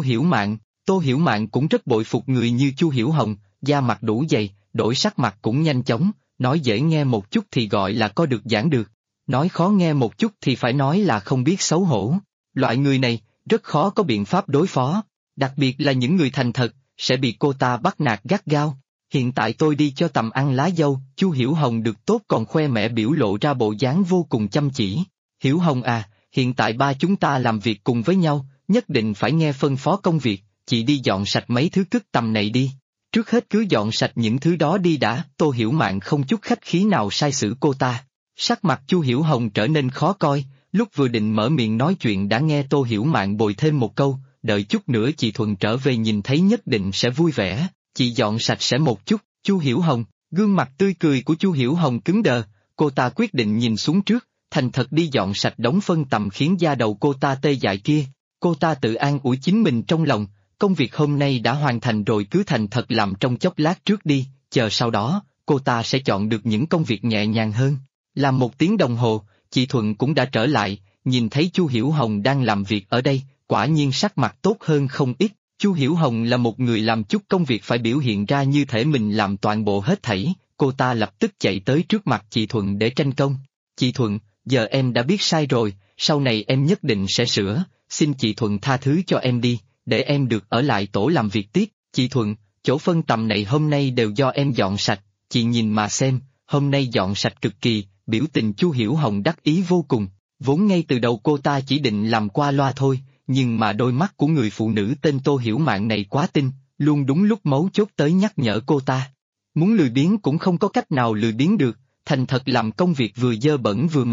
Hiểu Mạn cũng rất bội phục người như Chu Hiểu Hồng, da mặt đủ dày, đổi sắc mặt cũng nhanh chóng, nói dễ nghe một chút thì gọi là có được giảng được, nói khó nghe một chút thì phải nói là không biết xấu hổ. Loại người này, rất khó có biện pháp đối phó, đặc biệt là những người thành thật, sẽ bị cô ta bắt nạt gắt gao. Hiện tại tôi đi cho tầm ăn lá dâu, Chu Hiểu Hồng được tốt còn khoe mẽ biểu lộ ra bộ dáng vô cùng chăm chỉ. Hiểu Hồng à, hiện tại ba chúng ta làm việc cùng với nhau, nhất định phải nghe phân phó công việc, chị đi dọn sạch mấy thứ cứt tầm này đi. Trước hết cứ dọn sạch những thứ đó đi đã. Tô Hiểu Mạn không chút khách khí nào sai xử cô ta. Sắc mặt Chu Hiểu Hồng trở nên khó coi, lúc vừa định mở miệng nói chuyện đã nghe Tô Hiểu Mạn bồi thêm một câu, đợi chút nữa chị Thuận trở về nhìn thấy nhất định sẽ vui vẻ, chị dọn sạch sẽ một chút. Chu Hiểu Hồng, gương mặt tươi cười của Chu Hiểu Hồng cứng đờ, cô ta quyết định nhìn xuống trước, thành thật đi dọn sạch đống phân tầm khiến da đầu cô ta tê dại kia. Cô ta tự an ủi chính mình trong lòng, công việc hôm nay đã hoàn thành rồi cứ thành thật làm trong chốc lát trước đi, chờ sau đó, cô ta sẽ chọn được những công việc nhẹ nhàng hơn. Làm 1 tiếng đồng hồ, chị Thuận cũng đã trở lại, nhìn thấy Chu Hiểu Hồng đang làm việc ở đây, quả nhiên sắc mặt tốt hơn không ít. Chu Hiểu Hồng là một người làm chút công việc phải biểu hiện ra như thể mình làm toàn bộ hết thảy, cô ta lập tức chạy tới trước mặt chị Thuận để tranh công. Chị Thuận, giờ em đã biết sai rồi, sau này em nhất định sẽ sửa, xin chị Thuận tha thứ cho em đi, để em được ở lại tổ làm việc tiếp. Chị Thuận, chỗ phân tầm này hôm nay đều do em dọn sạch, chị nhìn mà xem, hôm nay dọn sạch cực kỳ. Biểu tình Chu Hiểu Hồng đắc ý vô cùng, vốn ngay từ đầu cô ta chỉ định làm qua loa thôi, nhưng mà đôi mắt của người phụ nữ tên Tô Hiểu Mạn này quá tinh, luôn đúng lúc mấu chốt tới nhắc nhở cô ta. Muốn lười biếng cũng không có cách nào lười biếng được, thành thật làm công việc vừa dơ bẩn vừa mệt.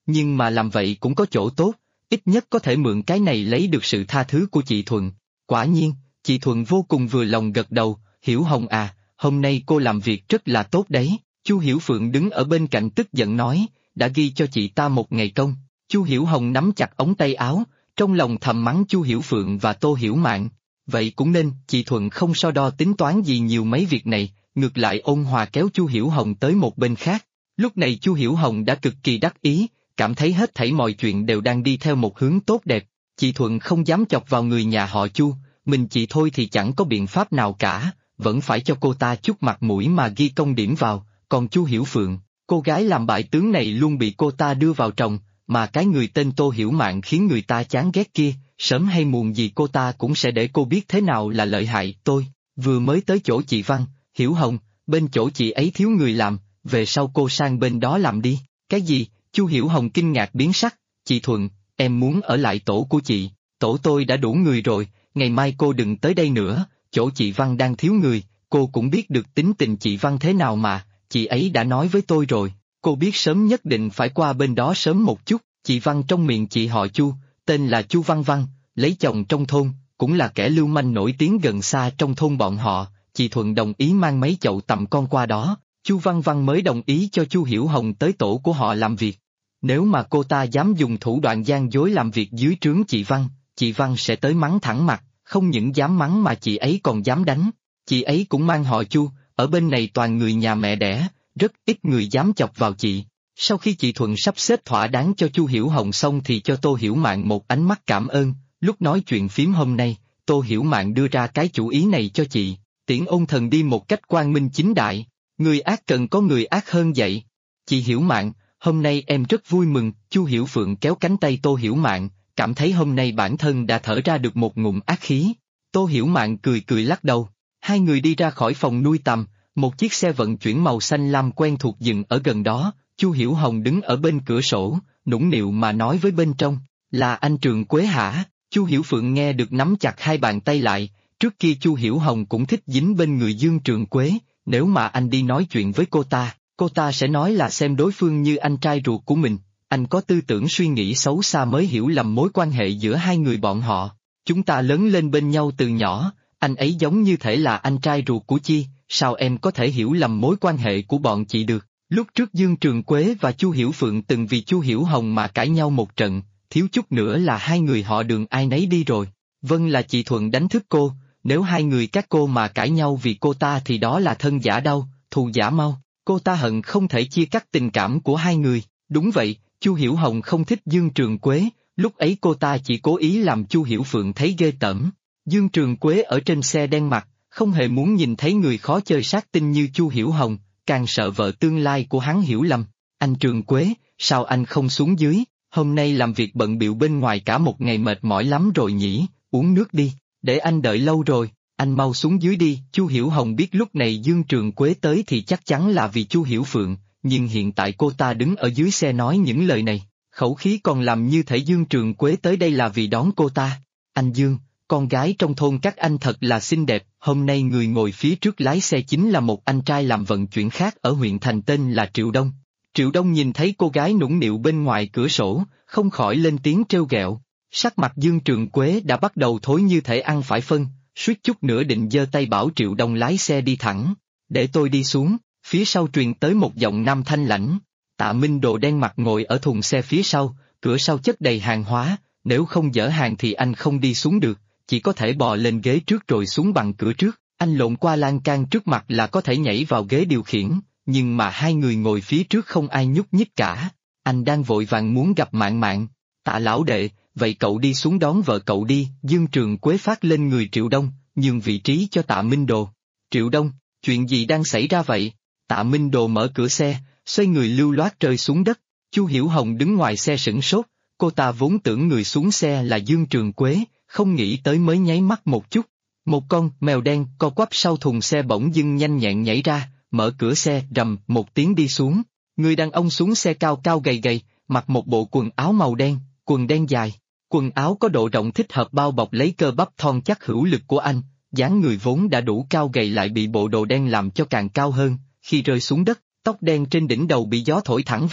Nhưng mà làm vậy cũng có chỗ tốt, ít nhất có thể mượn cái này lấy được sự tha thứ của chị Thuận. Quả nhiên, chị Thuận vô cùng vừa lòng gật đầu, Hiểu Hồng à, hôm nay cô làm việc rất là tốt đấy. Chu Hiểu Phượng đứng ở bên cạnh tức giận nói, đã ghi cho chị ta một ngày công. Chu Hiểu Hồng nắm chặt ống tay áo, trong lòng thầm mắng Chu Hiểu Phượng và Tô Hiểu Mạn. Vậy cũng nên, chị Thuận không so đo tính toán gì nhiều mấy việc này, ngược lại ôn hòa kéo Chu Hiểu Hồng tới một bên khác. Lúc này Chu Hiểu Hồng đã cực kỳ đắc ý, cảm thấy hết thảy mọi chuyện đều đang đi theo một hướng tốt đẹp. Chị Thuận không dám chọc vào người nhà họ Chu, mình chị thôi thì chẳng có biện pháp nào cả, vẫn phải cho cô ta chút mặt mũi mà ghi công điểm vào, còn Chu Hiểu Phượng, cô gái làm bại tướng này luôn bị cô ta đưa vào chồng, mà cái người tên Tô Hiểu Mạn khiến người ta chán ghét kia, sớm hay muộn gì cô ta cũng sẽ để cô biết thế nào là lợi hại. Tôi vừa mới tới chỗ chị Văn, Hiểu Hồng, bên chỗ chị ấy thiếu người làm, về sau cô sang bên đó làm đi. Cái gì? Chu Hiểu Hồng kinh ngạc biến sắc, chị Thuận, em muốn ở lại tổ của chị, tổ tôi đã đủ người rồi, ngày mai cô đừng tới đây nữa, chỗ chị Văn đang thiếu người, cô cũng biết được tính tình chị Văn thế nào mà, chị ấy đã nói với tôi rồi, cô biết sớm nhất định phải qua bên đó sớm một chút. Chị Văn trong miệng chị họ Chu, tên là Chu Văn Văn, lấy chồng trong thôn, cũng là kẻ lưu manh nổi tiếng gần xa trong thôn bọn họ. Chị Thuận đồng ý mang mấy chậu tằm con qua đó, Chu Văn Văn mới đồng ý cho Chu Hiểu Hồng tới tổ của họ làm việc. Nếu mà cô ta dám dùng thủ đoạn gian dối làm việc dưới trướng chị Văn sẽ tới mắng thẳng mặt, không những dám mắng mà chị ấy còn dám đánh. Chị ấy cũng mang họ Chu, ở bên này toàn người nhà mẹ đẻ, rất ít người dám chọc vào chị. Sau khi chị Thuận sắp xếp thỏa đáng cho Chu Hiểu Hồng xong thì cho Tô Hiểu Mạn một ánh mắt cảm ơn, lúc nói chuyện phím hôm nay, Tô Hiểu Mạn đưa ra cái chủ ý này cho chị, tiễn ôn thần đi một cách quang minh chính đại, người ác cần có người ác hơn vậy. Chị Hiểu Mạn, hôm nay em rất vui mừng. Chu Hiểu Phượng kéo cánh tay Tô Hiểu Mạn, cảm thấy hôm nay bản thân đã thở ra được một ngụm ác khí. Tô Hiểu Mạn cười cười lắc đầu, hai người đi ra khỏi phòng nuôi tầm, một chiếc xe vận chuyển màu xanh lam quen thuộc dừng ở gần đó. Chu Hiểu Hồng đứng ở bên cửa sổ, nũng nịu mà nói với bên trong, là anh Trường Quế hả? Chu Hiểu Phượng nghe được nắm chặt hai bàn tay lại, trước kia Chu Hiểu Hồng cũng thích dính bên người Dương Trường Quế, nếu mà anh đi nói chuyện với cô ta sẽ nói là xem đối phương như anh trai ruột của mình, anh có tư tưởng suy nghĩ xấu xa mới hiểu lầm mối quan hệ giữa hai người bọn họ. Chúng ta lớn lên bên nhau từ nhỏ, anh ấy giống như thể là anh trai ruột của Chi, sao em có thể hiểu lầm mối quan hệ của bọn chị được? Lúc trước Dương Trường Quế và Chu Hiểu Phượng từng vì Chu Hiểu Hồng mà cãi nhau một trận, thiếu chút nữa là hai người họ đường ai nấy đi rồi. Vâng, là chị Thuận đánh thức cô, nếu hai người các cô mà cãi nhau vì cô ta thì đó là thân giả đau, thù giả mau, cô ta hận không thể chia cắt tình cảm của hai người. Đúng vậy, Chu Hiểu Hồng không thích Dương Trường Quế, lúc ấy cô ta chỉ cố ý làm Chu Hiểu Phượng thấy ghê tởm. Dương Trường Quế ở trên xe đen mặt, không hề muốn nhìn thấy người khó chơi sát tinh như Chu Hiểu Hồng, càng sợ vợ tương lai của hắn hiểu lầm. Anh Trường Quế, sao anh không xuống dưới, hôm nay làm việc bận bịu bên ngoài cả một ngày mệt mỏi lắm rồi nhỉ, uống nước đi, để anh đợi lâu rồi, anh mau xuống dưới đi. Chu Hiểu Hồng biết lúc này Dương Trường Quế tới thì chắc chắn là vì Chu Hiểu Phượng, nhưng hiện tại cô ta đứng ở dưới xe nói những lời này, khẩu khí còn làm như thể Dương Trường Quế tới đây là vì đón cô ta. Anh Dương, con gái trong thôn các anh thật là xinh đẹp. Hôm nay người ngồi phía trước lái xe chính là một anh trai làm vận chuyển khác ở huyện thành tên là Triệu Đông. Triệu Đông nhìn thấy cô gái nũng nịu bên ngoài cửa sổ, không khỏi lên tiếng trêu ghẹo. Sắc mặt Dương Trường Quế đã bắt đầu thối như thể ăn phải phân, suýt chút nữa định giơ tay bảo Triệu Đông lái xe đi thẳng. Để tôi đi xuống, phía sau truyền tới một giọng nam thanh lãnh. Tạ Minh đồ đen mặt ngồi ở thùng xe phía sau, cửa sau chất đầy hàng hóa, nếu không dỡ hàng thì anh không đi xuống được, chỉ có thể bò lên ghế trước rồi xuống bằng cửa trước. Anh lộn qua lan can trước mặt là có thể nhảy vào ghế điều khiển, nhưng mà hai người ngồi phía trước không ai nhúc nhích cả. Anh đang vội vàng muốn gặp Mạn Mạn. Tạ lão đệ, vậy cậu đi xuống đón vợ cậu đi. Dương Trường Quế phát lên người Triệu Đông, nhường vị trí cho Tạ Minh Đồ. Triệu Đông, chuyện gì đang xảy ra vậy? Tạ Minh Đồ mở cửa xe, xoay người lưu loát rơi xuống đất. Chu Hiểu Hồng đứng ngoài xe sửng sốt, cô ta vốn tưởng người xuống xe là Dương Trường Quế, không nghĩ tới mới nháy mắt một chút. Một con mèo đen co quắp sau thùng xe bỗng dưng nhanh nhẹn nhảy ra, mở cửa xe rầm một tiếng đi xuống. Người đàn ông xuống xe cao cao gầy gầy, mặc một bộ quần áo màu đen, quần đen dài. Quần áo có độ rộng thích hợp bao bọc lấy cơ bắp thon chắc hữu lực của anh, dáng người vốn đã đủ cao gầy lại bị bộ đồ đen làm cho càng cao hơn. Khi rơi xuống đất, tóc đen trên đỉnh đầu bị gió thổi thẳng vào.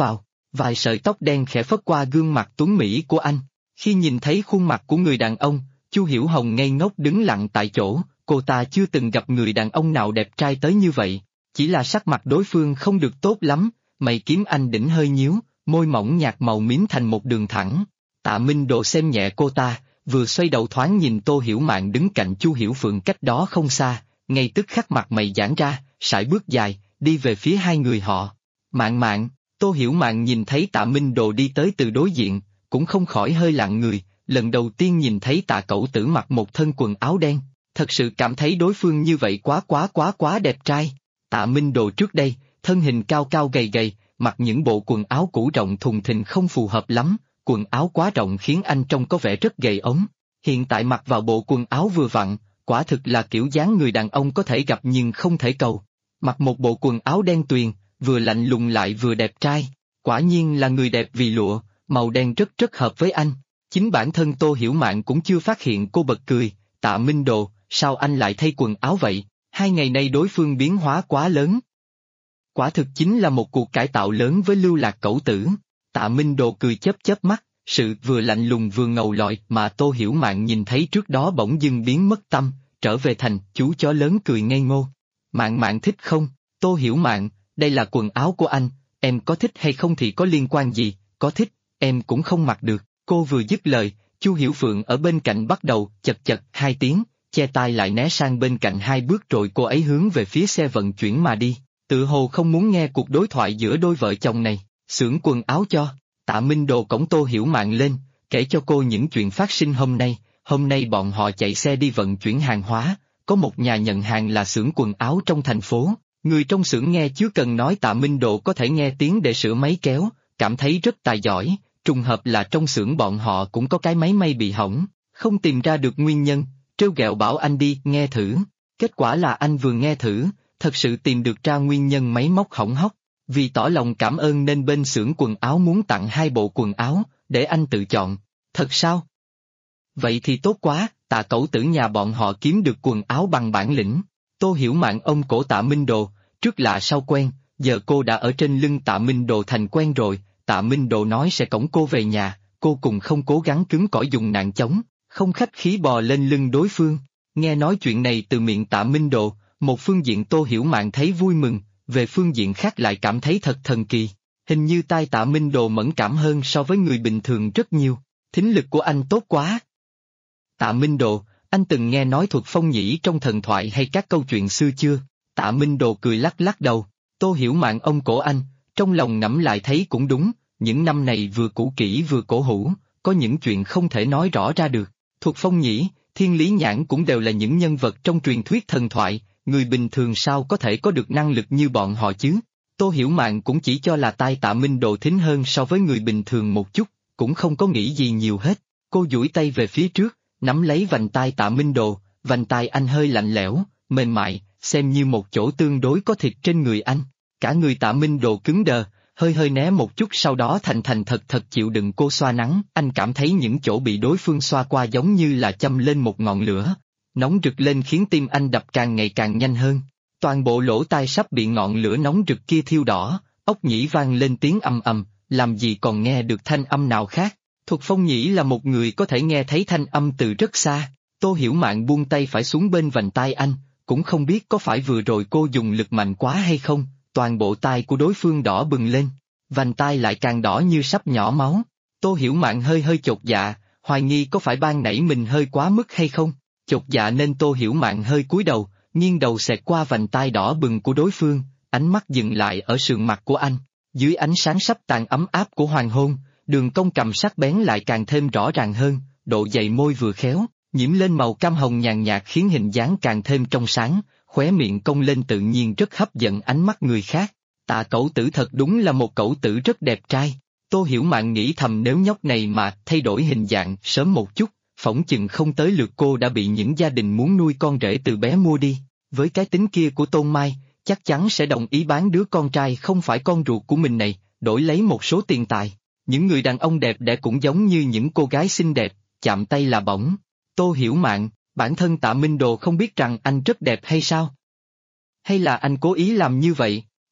Vài sợi tóc đen khẽ phất qua gương mặt tuấn mỹ của anh. Khi nhìn thấy khuôn mặt của người đàn ông, Chu Hiểu Hồng ngây ngốc đứng lặng tại chỗ, cô ta chưa từng gặp người đàn ông nào đẹp trai tới như vậy. Chỉ là sắc mặt đối phương không được tốt lắm, mày kiếm anh đỉnh hơi nhíu, môi mỏng nhạt màu miếm thành một đường thẳng. Tạ Minh Độ xem nhẹ cô ta, vừa xoay đầu thoáng nhìn Tô Hiểu Mạn đứng cạnh Chu Hiểu Phượng cách đó không xa, ngay tức khắc mặt mày giãn ra, sải bước dài, đi về phía hai người họ. Mạn Mạn, Tô Hiểu Mạn nhìn thấy Tạ Minh Độ đi tới từ đối diện, cũng không khỏi hơi lặng người, lần đầu tiên nhìn thấy Tạ Cẩu Tử mặc một thân quần áo đen, thật sự cảm thấy đối phương như vậy quá đẹp trai. Tạ Minh Độ trước đây, thân hình cao cao gầy gầy, mặc những bộ quần áo cũ rộng thùng thình không phù hợp lắm, quần áo quá rộng khiến anh trông có vẻ rất gầy ốm. Hiện tại mặc vào bộ quần áo vừa vặn, quả thực là kiểu dáng người đàn ông có thể gặp nhưng không thể cầu. Mặc một bộ quần áo đen tuyền, vừa lạnh lùng lại vừa đẹp trai, quả nhiên là người đẹp vì lụa, màu đen rất hợp với anh. Chính bản thân Tô Hiểu Mạn cũng chưa phát hiện cô bật cười, Tạ Minh Độ, sao anh lại thay quần áo vậy, 2 ngày nay đối phương biến hóa quá lớn. Quả thực chính là một cuộc cải tạo lớn với Lưu Lạc Cẩu Tử. Tạ Minh Độ cười chớp mắt, sự vừa lạnh lùng vừa ngầu lọi mà Tô Hiểu Mạn nhìn thấy trước đó bỗng dưng biến mất tâm, trở về thành chú chó lớn cười ngây ngô. Mạn Mạn thích không? Tô Hiểu Mạn, đây là quần áo của anh, em có thích hay không thì có liên quan gì, có thích, em cũng không mặc được. Cô vừa dứt lời, Chu Hiểu Phượng ở bên cạnh bắt đầu chật 2 tiếng, che tai lại né sang bên cạnh 2 bước rồi cô ấy hướng về phía xe vận chuyển mà đi, tự hồ không muốn nghe cuộc đối thoại giữa đôi vợ chồng này. Xưởng quần áo cho. Tạ Minh Độ cõng Tô Hiểu Mạn lên, kể cho cô những chuyện phát sinh hôm nay bọn họ chạy xe đi vận chuyển hàng hóa, có một nhà nhận hàng là xưởng quần áo trong thành phố, người trong xưởng nghe chứ cần nói Tạ Minh Độ có thể nghe tiếng để sửa máy kéo, cảm thấy rất tài giỏi, trùng hợp là trong xưởng bọn họ cũng có cái máy may bị hỏng, không tìm ra được nguyên nhân, trêu ghẹo bảo anh đi nghe thử, kết quả là anh vừa nghe thử, thật sự tìm được ra nguyên nhân máy móc hỏng hóc. Vì tỏ lòng cảm ơn nên bên xưởng quần áo muốn tặng 2 bộ quần áo, để anh tự chọn. Thật sao? Vậy thì tốt quá, Tạ Cẩu Tử nhà bọn họ kiếm được quần áo bằng bản lĩnh. Tô Hiểu Mạn ôm cổ Tạ Minh Độ, trước lạ sau quen, giờ cô đã ở trên lưng Tạ Minh Độ thành quen rồi, Tạ Minh Độ nói sẽ cõng cô về nhà, cô cùng không cố gắng cứng cỏi dùng nạn chống, không khách khí bò lên lưng đối phương. Nghe nói chuyện này từ miệng Tạ Minh Độ, một phương diện Tô Hiểu Mạn thấy vui mừng, về phương diện khác lại cảm thấy thật thần kỳ, hình như tai Tạ Minh Độ mẫn cảm hơn so với người bình thường rất nhiều, thính lực của anh tốt quá. Tạ Minh Độ, anh từng nghe nói thuật phong nhĩ trong thần thoại hay các câu chuyện xưa chưa? Tạ Minh Độ cười lắc đầu, Tô Hiểu Mạn ôm cổ anh, trong lòng ngẫm lại thấy cũng đúng, những năm này vừa cũ kỹ vừa cổ hủ, có những chuyện không thể nói rõ ra được, thuật phong nhĩ, Thiên Lý Nhãn cũng đều là những nhân vật trong truyền thuyết thần thoại. Người bình thường sao có thể có được năng lực như bọn họ chứ? Tô Hiểu Mạn cũng chỉ cho là tai Tạ Minh Độ thính hơn so với người bình thường một chút, cũng không có nghĩ gì nhiều hết. Cô duỗi tay về phía trước, nắm lấy vành tai Tạ Minh Độ, vành tai anh hơi lạnh lẽo, mềm mại, xem như một chỗ tương đối có thịt trên người anh. Cả người Tạ Minh Độ cứng đờ, hơi né một chút sau đó thành thật chịu đựng cô xoa nắng. Anh cảm thấy những chỗ bị đối phương xoa qua giống như là châm lên một ngọn lửa. Nóng rực lên khiến tim anh đập càng ngày càng nhanh hơn. Toàn bộ lỗ tai sắp bị ngọn lửa nóng rực kia thiêu đỏ, ốc nhĩ vang lên tiếng ầm, làm gì còn nghe được thanh âm nào khác. Thuật phong nhĩ là một người có thể nghe thấy thanh âm từ rất xa. Tô Hiểu Mạn buông tay phải xuống bên vành tai anh, cũng không biết có phải vừa rồi cô dùng lực mạnh quá hay không, toàn bộ tai của đối phương đỏ bừng lên, vành tai lại càng đỏ như sắp nhỏ máu. Tô Hiểu Mạn hơi chột dạ, hoài nghi có phải ban nãy mình hơi quá mức hay không. Chột dạ nên Tô Hiểu Mạn hơi cúi đầu, nghiêng đầu xẹt qua vành tai đỏ bừng của đối phương, ánh mắt dừng lại ở sườn mặt của anh. Dưới ánh sáng sắp tàn ấm áp của hoàng hôn, đường cong cằm sắc bén lại càng thêm rõ ràng hơn, độ dày môi vừa khéo, nhiễm lên màu cam hồng nhàn nhạt khiến hình dáng càng thêm trong sáng, khóe miệng cong lên tự nhiên rất hấp dẫn ánh mắt người khác. Tạ Cẩu Tử thật đúng là một cẩu tử rất đẹp trai. Tô Hiểu Mạn nghĩ thầm nếu nhóc này mà thay đổi hình dạng sớm một chút, phỏng chừng không tới lượt cô đã bị những gia đình muốn nuôi con rể từ bé mua đi. Với cái tính kia của Tôn Mai, chắc chắn sẽ đồng ý bán đứa con trai không phải con ruột của mình này, đổi lấy một số tiền tài. Những người đàn ông đẹp đẽ cũng giống như những cô gái xinh đẹp, chạm tay là bỏng. Tô Hiểu Mạn, bản thân Tạ Minh Độ không biết rằng anh rất đẹp hay sao? Hay là anh cố ý làm như vậy?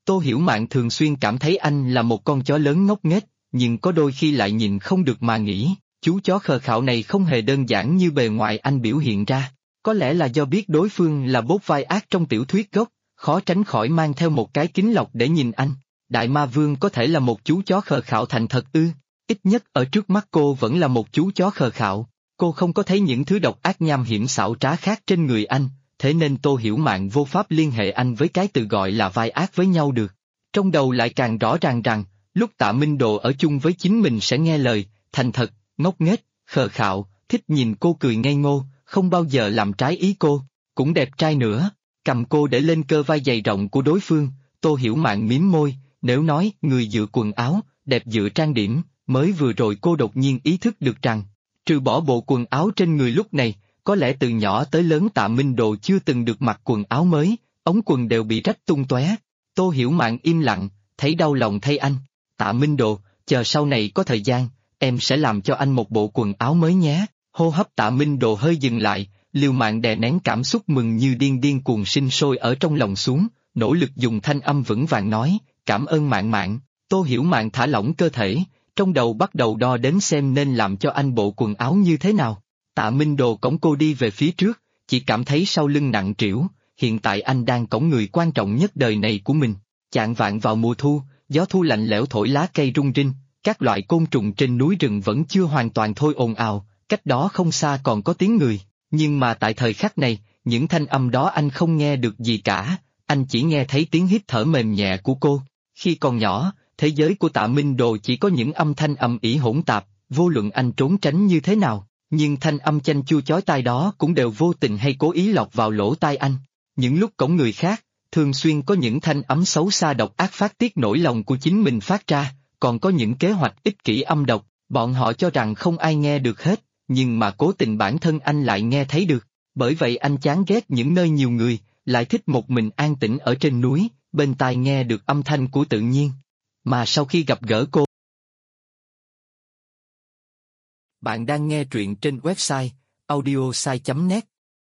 Tô Hiểu Mạn thường xuyên cảm thấy anh là một con chó lớn ngốc nghếch, nhưng có đôi khi lại nhìn không được mà nghĩ, chú chó khờ khạo này không hề đơn giản như bề ngoài anh biểu hiện ra. Có lẽ là do biết đối phương là bốt vai ác trong tiểu thuyết gốc, khó tránh khỏi mang theo một cái kính lọc để nhìn anh. Đại Ma Vương có thể là một chú chó khờ khạo thành thật ư? Ít nhất ở trước mắt cô vẫn là một chú chó khờ khạo. Cô không có thấy những thứ độc ác nham hiểm xảo trá khác trên người anh, thế nên Tô Hiểu Mạn vô pháp liên hệ anh với cái từ gọi là vai ác với nhau được. Trong đầu lại càng rõ ràng rằng, lúc Tạ Minh Đồ ở chung với chính mình sẽ nghe lời, thành thật, ngốc nghếch, khờ khạo, thích nhìn cô cười ngây ngô, không bao giờ làm trái ý cô, cũng đẹp trai nữa. Cầm cô để lên cơ vai dày rộng của đối phương, Tô Hiểu Mạn mím môi, nếu nói người dựa quần áo, đẹp dựa trang điểm, mới vừa rồi cô đột nhiên ý thức được rằng, trừ bỏ bộ quần áo trên người lúc này, có lẽ từ nhỏ tới lớn Tạ Minh Đồ chưa từng được mặc quần áo mới, ống quần đều bị rách tung tóe. Tô Hiểu Mạn im lặng, thấy đau lòng thay anh. Tạ Minh Đồ, chờ sau này có thời gian, em sẽ làm cho anh một bộ quần áo mới nhé. Hô hấp Tạ Minh Đồ hơi dừng lại, liều mạng đè nén cảm xúc mừng như điên cuồng sinh sôi ở trong lòng xuống, nỗ lực dùng thanh âm vững vàng nói, cảm ơn Mạn Mạn. Tô Hiểu Mạn thả lỏng cơ thể, trong đầu bắt đầu đo đếm xem nên làm cho anh bộ quần áo như thế nào. Tạ Minh Đồ cõng cô đi về phía trước, chỉ cảm thấy sau lưng nặng trĩu, hiện tại anh đang cõng người quan trọng nhất đời này của mình. Chạng vạng vào mùa thu, gió thu lạnh lẽo thổi lá cây rung rinh, các loại côn trùng trên núi rừng vẫn chưa hoàn toàn thôi ồn ào, cách đó không xa còn có tiếng người, nhưng mà tại thời khắc này, những thanh âm đó anh không nghe được gì cả, anh chỉ nghe thấy tiếng hít thở mềm nhẹ của cô. Khi còn nhỏ, thế giới của Tạ Minh Đồ chỉ có những âm thanh ầm ĩ hỗn tạp, vô luận anh trốn tránh như thế nào, nhưng thanh âm chanh chua chói tai đó cũng đều vô tình hay cố ý lọt vào lỗ tai anh. Những lúc cổng người khác, thường xuyên có những thanh âm xấu xa độc ác phát tiết nỗi lòng của chính mình phát ra, còn có những kế hoạch ích kỷ âm độc, bọn họ cho rằng không ai nghe được hết, nhưng mà cố tình bản thân anh lại nghe thấy được, bởi vậy anh chán ghét những nơi nhiều người, lại thích một mình an tĩnh ở trên núi, bên tai nghe được âm thanh của tự nhiên. Mà sau khi gặp gỡ cô, bạn đang nghe truyện trên website audiosai.net.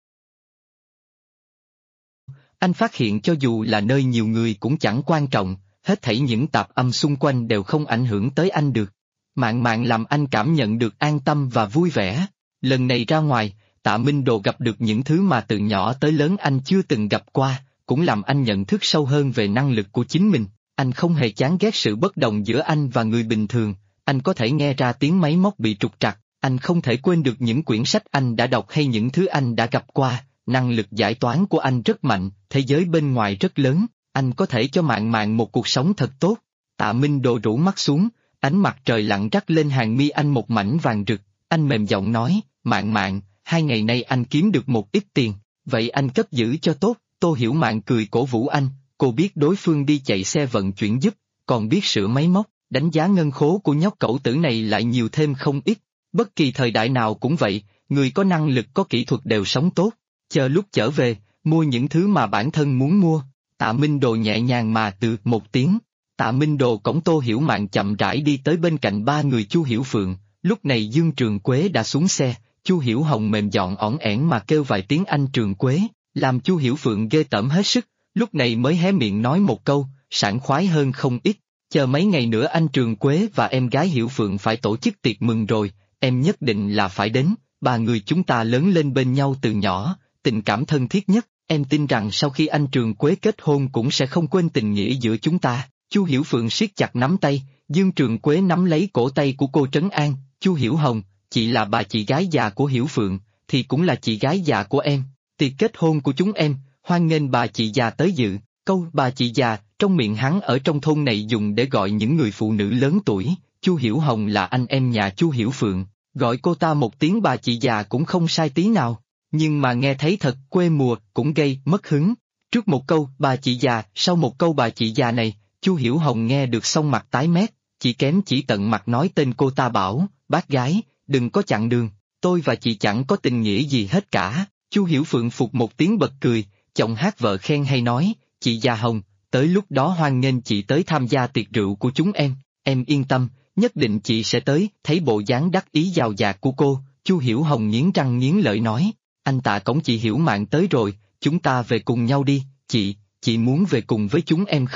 Anh phát hiện cho dù là nơi nhiều người cũng chẳng quan trọng, hết thảy những tạp âm xung quanh đều không ảnh hưởng tới anh được. Mạn Mạn làm anh cảm nhận được an tâm và vui vẻ. Lần này ra ngoài, Tạ Minh Đồ gặp được những thứ mà từ nhỏ tới lớn anh chưa từng gặp qua, cũng làm anh nhận thức sâu hơn về năng lực của chính mình. Anh không hề chán ghét sự bất đồng giữa anh và người bình thường, anh có thể nghe ra tiếng máy móc bị trục trặc, anh không thể quên được những quyển sách anh đã đọc hay những thứ anh đã gặp qua, năng lực giải toán của anh rất mạnh, thế giới bên ngoài rất lớn, anh có thể cho Mạn Mạn một cuộc sống thật tốt. Tạ Minh Đồ rũ mắt xuống, ánh mặt trời lặn rắc lên hàng mi anh một mảnh vàng rực, anh mềm giọng nói, Mạn Mạn, 2 ngày nay anh kiếm được một ít tiền, vậy anh cất giữ cho tốt. Tô Hiểu Mạn cười cổ vũ anh, cô biết đối phương đi chạy xe vận chuyển giúp, còn biết sửa máy móc, đánh giá ngân khố của nhóc cẩu tử này lại nhiều thêm không ít. Bất kỳ thời đại nào cũng vậy, người có năng lực có kỹ thuật đều sống tốt, chờ lúc trở về, mua những thứ mà bản thân muốn mua. Tạ Minh Đồ nhẹ nhàng mà từ một tiếng. Tạ Minh Đồ cõng Tô Hiểu Mạn chậm rãi đi tới bên cạnh ba người Chu Hiểu Phượng, lúc này Dương Trường Quế đã xuống xe, Chu Hiểu Hồng mềm giọng ỏn ẻn mà kêu vài tiếng anh Trường Quế, làm Chu Hiểu Phượng ghê tởm hết sức, lúc này mới hé miệng nói một câu, sảng khoái hơn không ít, chờ mấy ngày nữa anh Trường Quế và em gái Hiểu Phượng phải tổ chức tiệc mừng rồi, em nhất định là phải đến, ba người chúng ta lớn lên bên nhau từ nhỏ, tình cảm thân thiết nhất, em tin rằng sau khi anh Trường Quế kết hôn cũng sẽ không quên tình nghĩa giữa chúng ta. Chu Hiểu Phượng siết chặt nắm tay, Dương Trường Quế nắm lấy cổ tay của cô trấn an, Chu Hiểu Hồng, chị là bà chị gái già của Hiểu Phượng, thì cũng là chị gái già của em, tiệc kết hôn của chúng em, hoan nghênh bà chị già tới dự. Câu bà chị già, trong miệng hắn ở trong thôn này dùng để gọi những người phụ nữ lớn tuổi, Chu Hiểu Hồng là anh em nhà Chu Hiểu Phượng, gọi cô ta một tiếng bà chị già cũng không sai tí nào, nhưng mà nghe thấy thật quê mùa cũng gây mất hứng. Trước một câu bà chị già, sau một câu bà chị già này, Chu Hiểu Hồng nghe được xong mặt tái mét, chỉ kém chỉ tận mặt nói tên cô ta bảo, bác gái, đừng có chặn đường, tôi và chị chẳng có tình nghĩa gì hết cả. Chu Hiểu Phượng phục một tiếng bật cười, chồng hát vợ khen hay nói, chị già Hồng, tới lúc đó hoan nghênh chị tới tham gia tiệc rượu của chúng em yên tâm, nhất định chị sẽ tới. Thấy bộ dáng đắc ý giàu dạt của cô, Chu Hiểu Hồng nghiến răng nghiến lợi nói, anh Tạ cõng chị Hiểu Mạn tới rồi, chúng ta về cùng nhau đi, chị muốn về cùng với chúng em không?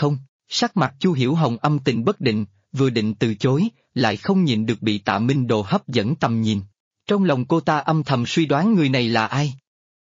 Sắc mặt Chu Hiểu Hồng âm tình bất định, vừa định từ chối, lại không nhịn được bị Tạ Minh Đồ hấp dẫn tầm nhìn. Trong lòng cô ta âm thầm suy đoán người này là ai.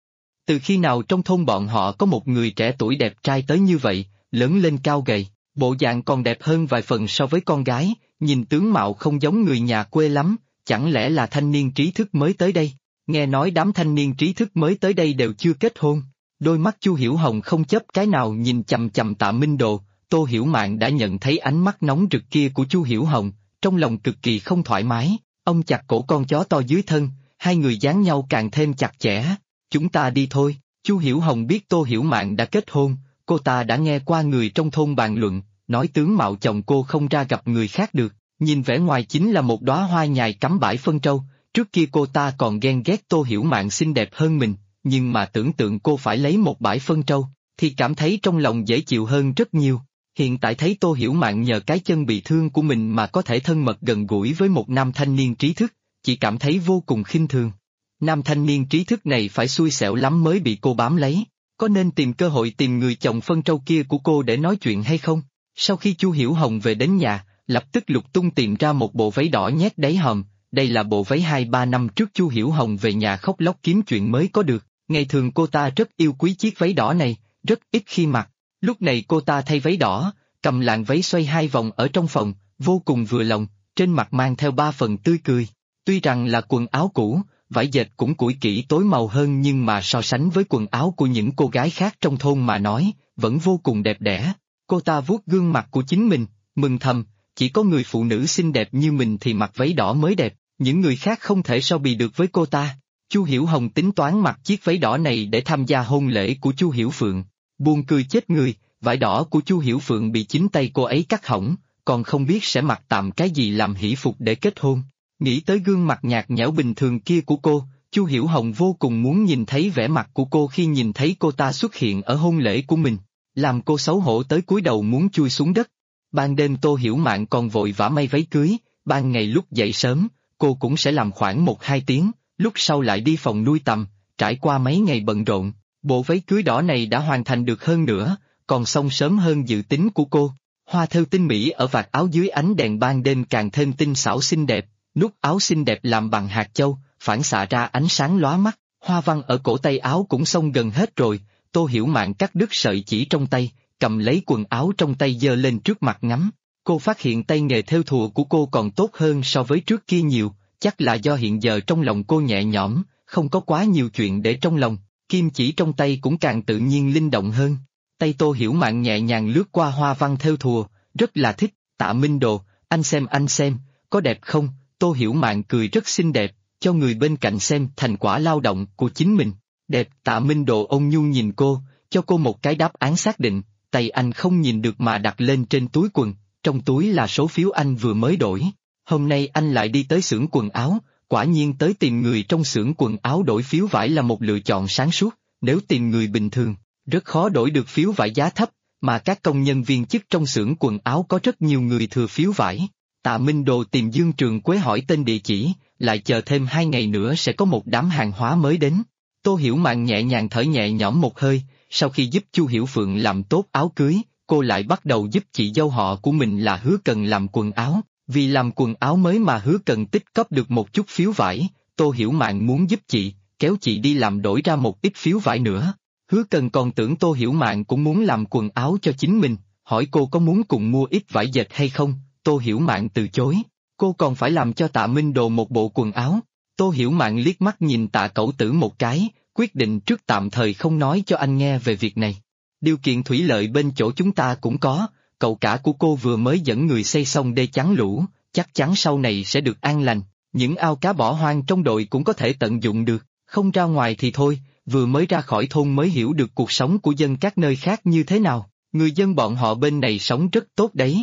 Từ khi nào trong thôn bọn họ có một người trẻ tuổi đẹp trai tới như vậy, lớn lên cao gầy, bộ dạng còn đẹp hơn vài phần so với con gái, nhìn tướng mạo không giống người nhà quê lắm, chẳng lẽ là thanh niên trí thức mới tới đây? Nghe nói đám thanh niên trí thức mới tới đây đều chưa kết hôn. Đôi mắt Chu Hiểu Hồng không chớp cái nào nhìn chằm chằm Tạ Minh Đồ, Tô Hiểu Mạn đã nhận thấy ánh mắt nóng rực kia của Chu Hiểu Hồng, trong lòng cực kỳ không thoải mái, ông chặt cổ con chó to dưới thân, hai người dán nhau càng thêm chặt chẽ. Chúng ta đi thôi. Chu Hiểu Hồng biết Tô Hiểu Mạn đã kết hôn, cô ta đã nghe qua người trong thôn bàn luận, nói tướng mạo chồng cô không ra gặp người khác được, nhìn vẻ ngoài chính là một đóa hoa nhài cắm bãi phân trâu. Trước kia cô ta còn ghen ghét Tô Hiểu Mạn xinh đẹp hơn mình, nhưng mà tưởng tượng cô phải lấy một bãi phân trâu, thì cảm thấy trong lòng dễ chịu hơn rất nhiều. Hiện tại thấy Tô Hiểu Mạn nhờ cái chân bị thương của mình mà có thể thân mật gần gũi với một nam thanh niên trí thức, chỉ cảm thấy vô cùng khinh thường. Nam thanh niên trí thức này phải xui xẻo lắm mới bị cô bám lấy, có nên tìm cơ hội tìm người chồng phân trâu kia của cô để nói chuyện hay không? Sau khi Chu Hiểu Hồng về đến nhà, lập tức lục tung tìm ra một bộ váy đỏ nhét đáy hòm, đây là bộ váy 2-3 năm trước Chu Hiểu Hồng về nhà khóc lóc kiếm chuyện mới có được, ngày thường cô ta rất yêu quý chiếc váy đỏ này, rất ít khi mặc, lúc này cô ta thay váy đỏ, cầm làn váy xoay 2 vòng ở trong phòng, vô cùng vừa lòng, trên mặt mang theo 3 phần tươi cười. Tuy rằng là quần áo cũ, vải dệt cũng củi kỹ tối màu hơn nhưng mà so sánh với quần áo của những cô gái khác trong thôn mà nói, vẫn vô cùng đẹp đẽ. Cô ta vuốt gương mặt của chính mình, mừng thầm, chỉ có người phụ nữ xinh đẹp như mình thì mặc váy đỏ mới đẹp, những người khác không thể so bì được với cô ta. Chu Hiểu Hồng tính toán mặc chiếc váy đỏ này để tham gia hôn lễ của Chu Hiểu Phượng. Buồn cười chết người, vải đỏ của Chu Hiểu Phượng bị chính tay cô ấy cắt hỏng, còn không biết sẽ mặc tạm cái gì làm hỷ phục để kết hôn. Nghĩ tới gương mặt nhạt nhẽo bình thường kia của cô, Chu Hiểu Hồng vô cùng muốn nhìn thấy vẻ mặt của cô khi nhìn thấy cô ta xuất hiện ở hôn lễ của mình, làm cô xấu hổ tới cúi đầu muốn chui xuống đất. Ban đêm Tô Hiểu Mạn còn vội vã may váy cưới, ban ngày lúc dậy sớm, cô cũng sẽ làm khoảng 1-2 tiếng, lúc sau lại đi phòng nuôi tầm, trải qua mấy ngày bận rộn, bộ váy cưới đỏ này đã hoàn thành được hơn nữa, còn xong sớm hơn dự tính của cô. Hoa thêu tinh mỹ ở vạt áo dưới ánh đèn ban đêm càng thêm tinh xảo xinh đẹp, nút áo xinh đẹp làm bằng hạt châu, phản xạ ra ánh sáng lóa mắt, hoa văn ở cổ tay áo cũng xong gần hết rồi, Tô Hiểu Mạn cắt đứt sợi chỉ trong tay, cầm lấy quần áo trong tay giơ lên trước mặt ngắm. Cô phát hiện tay nghề thêu thùa của cô còn tốt hơn so với trước kia nhiều, chắc là do hiện giờ trong lòng cô nhẹ nhõm, không có quá nhiều chuyện để trong lòng, kim chỉ trong tay cũng càng tự nhiên linh động hơn. Tay Tô Hiểu Mạn nhẹ nhàng lướt qua hoa văn thêu thùa, rất là thích. Tạ Minh Đồ, anh xem, có đẹp không? Tô Hiểu Mạn cười rất xinh đẹp, cho người bên cạnh xem thành quả lao động của chính mình. Đẹp. Tạ Minh Đồ ôn nhu nhìn cô, cho cô một cái đáp án xác định, tay anh không nhìn được mà đặt lên trên túi quần, trong túi là số phiếu anh vừa mới đổi. Hôm nay anh lại đi tới xưởng quần áo, quả nhiên tới tìm người trong xưởng quần áo đổi phiếu vải là một lựa chọn sáng suốt, nếu tìm người bình thường, rất khó đổi được phiếu vải giá thấp, mà các công nhân viên chức trong xưởng quần áo có rất nhiều người thừa phiếu vải. Tạ Minh Đồ tìm Dương Trường Quế hỏi tên địa chỉ, lại chờ thêm 2 ngày nữa sẽ có một đám hàng hóa mới đến. Tô Hiểu Mạn nhẹ nhàng thở nhẹ nhõm một hơi, sau khi giúp Chu Hiểu Phượng làm tốt áo cưới, cô lại bắt đầu giúp chị dâu họ của mình là Hứa Cần làm quần áo, vì làm quần áo mới mà Hứa Cần tích góp được một chút phiếu vải, Tô Hiểu Mạn muốn giúp chị, kéo chị đi làm đổi ra một ít phiếu vải nữa. Hứa Cần còn tưởng Tô Hiểu Mạn cũng muốn làm quần áo cho chính mình, hỏi cô có muốn cùng mua ít vải dệt hay không, Tô Hiểu Mạn từ chối, cô còn phải làm cho Tạ Minh Đồ một bộ quần áo. Tô Hiểu Mạn liếc mắt nhìn Tạ Cẩu Tử một cái, quyết định trước tạm thời không nói cho anh nghe về việc này. Điều kiện thủy lợi bên chỗ chúng ta cũng có, cậu cả của cô vừa mới dẫn người xây xong đê chắn lũ, chắc chắn sau này sẽ được an lành, những ao cá bỏ hoang trong đội cũng có thể tận dụng được, không ra ngoài thì thôi, vừa mới ra khỏi thôn mới hiểu được cuộc sống của dân các nơi khác như thế nào, người dân bọn họ bên này sống rất tốt đấy.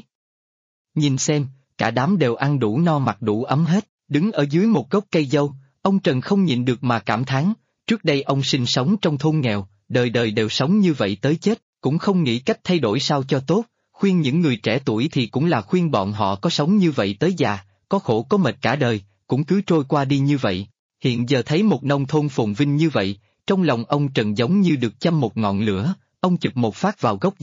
Nhìn xem, cả đám đều ăn đủ no mặc đủ ấm hết, đứng ở dưới một gốc cây dâu, ông Trần không nhịn được mà cảm thán, trước đây ông sinh sống trong thôn nghèo, đời đời đều sống như vậy tới chết, cũng không nghĩ cách thay đổi sao cho tốt, khuyên những người trẻ tuổi thì cũng là khuyên bọn họ có sống như vậy tới già, có khổ có mệt cả đời, cũng cứ trôi qua đi như vậy. Hiện giờ thấy một nông thôn phồn vinh như vậy, trong lòng ông Trần giống như được châm một ngọn lửa, ông chụp một phát vào gốc dâu,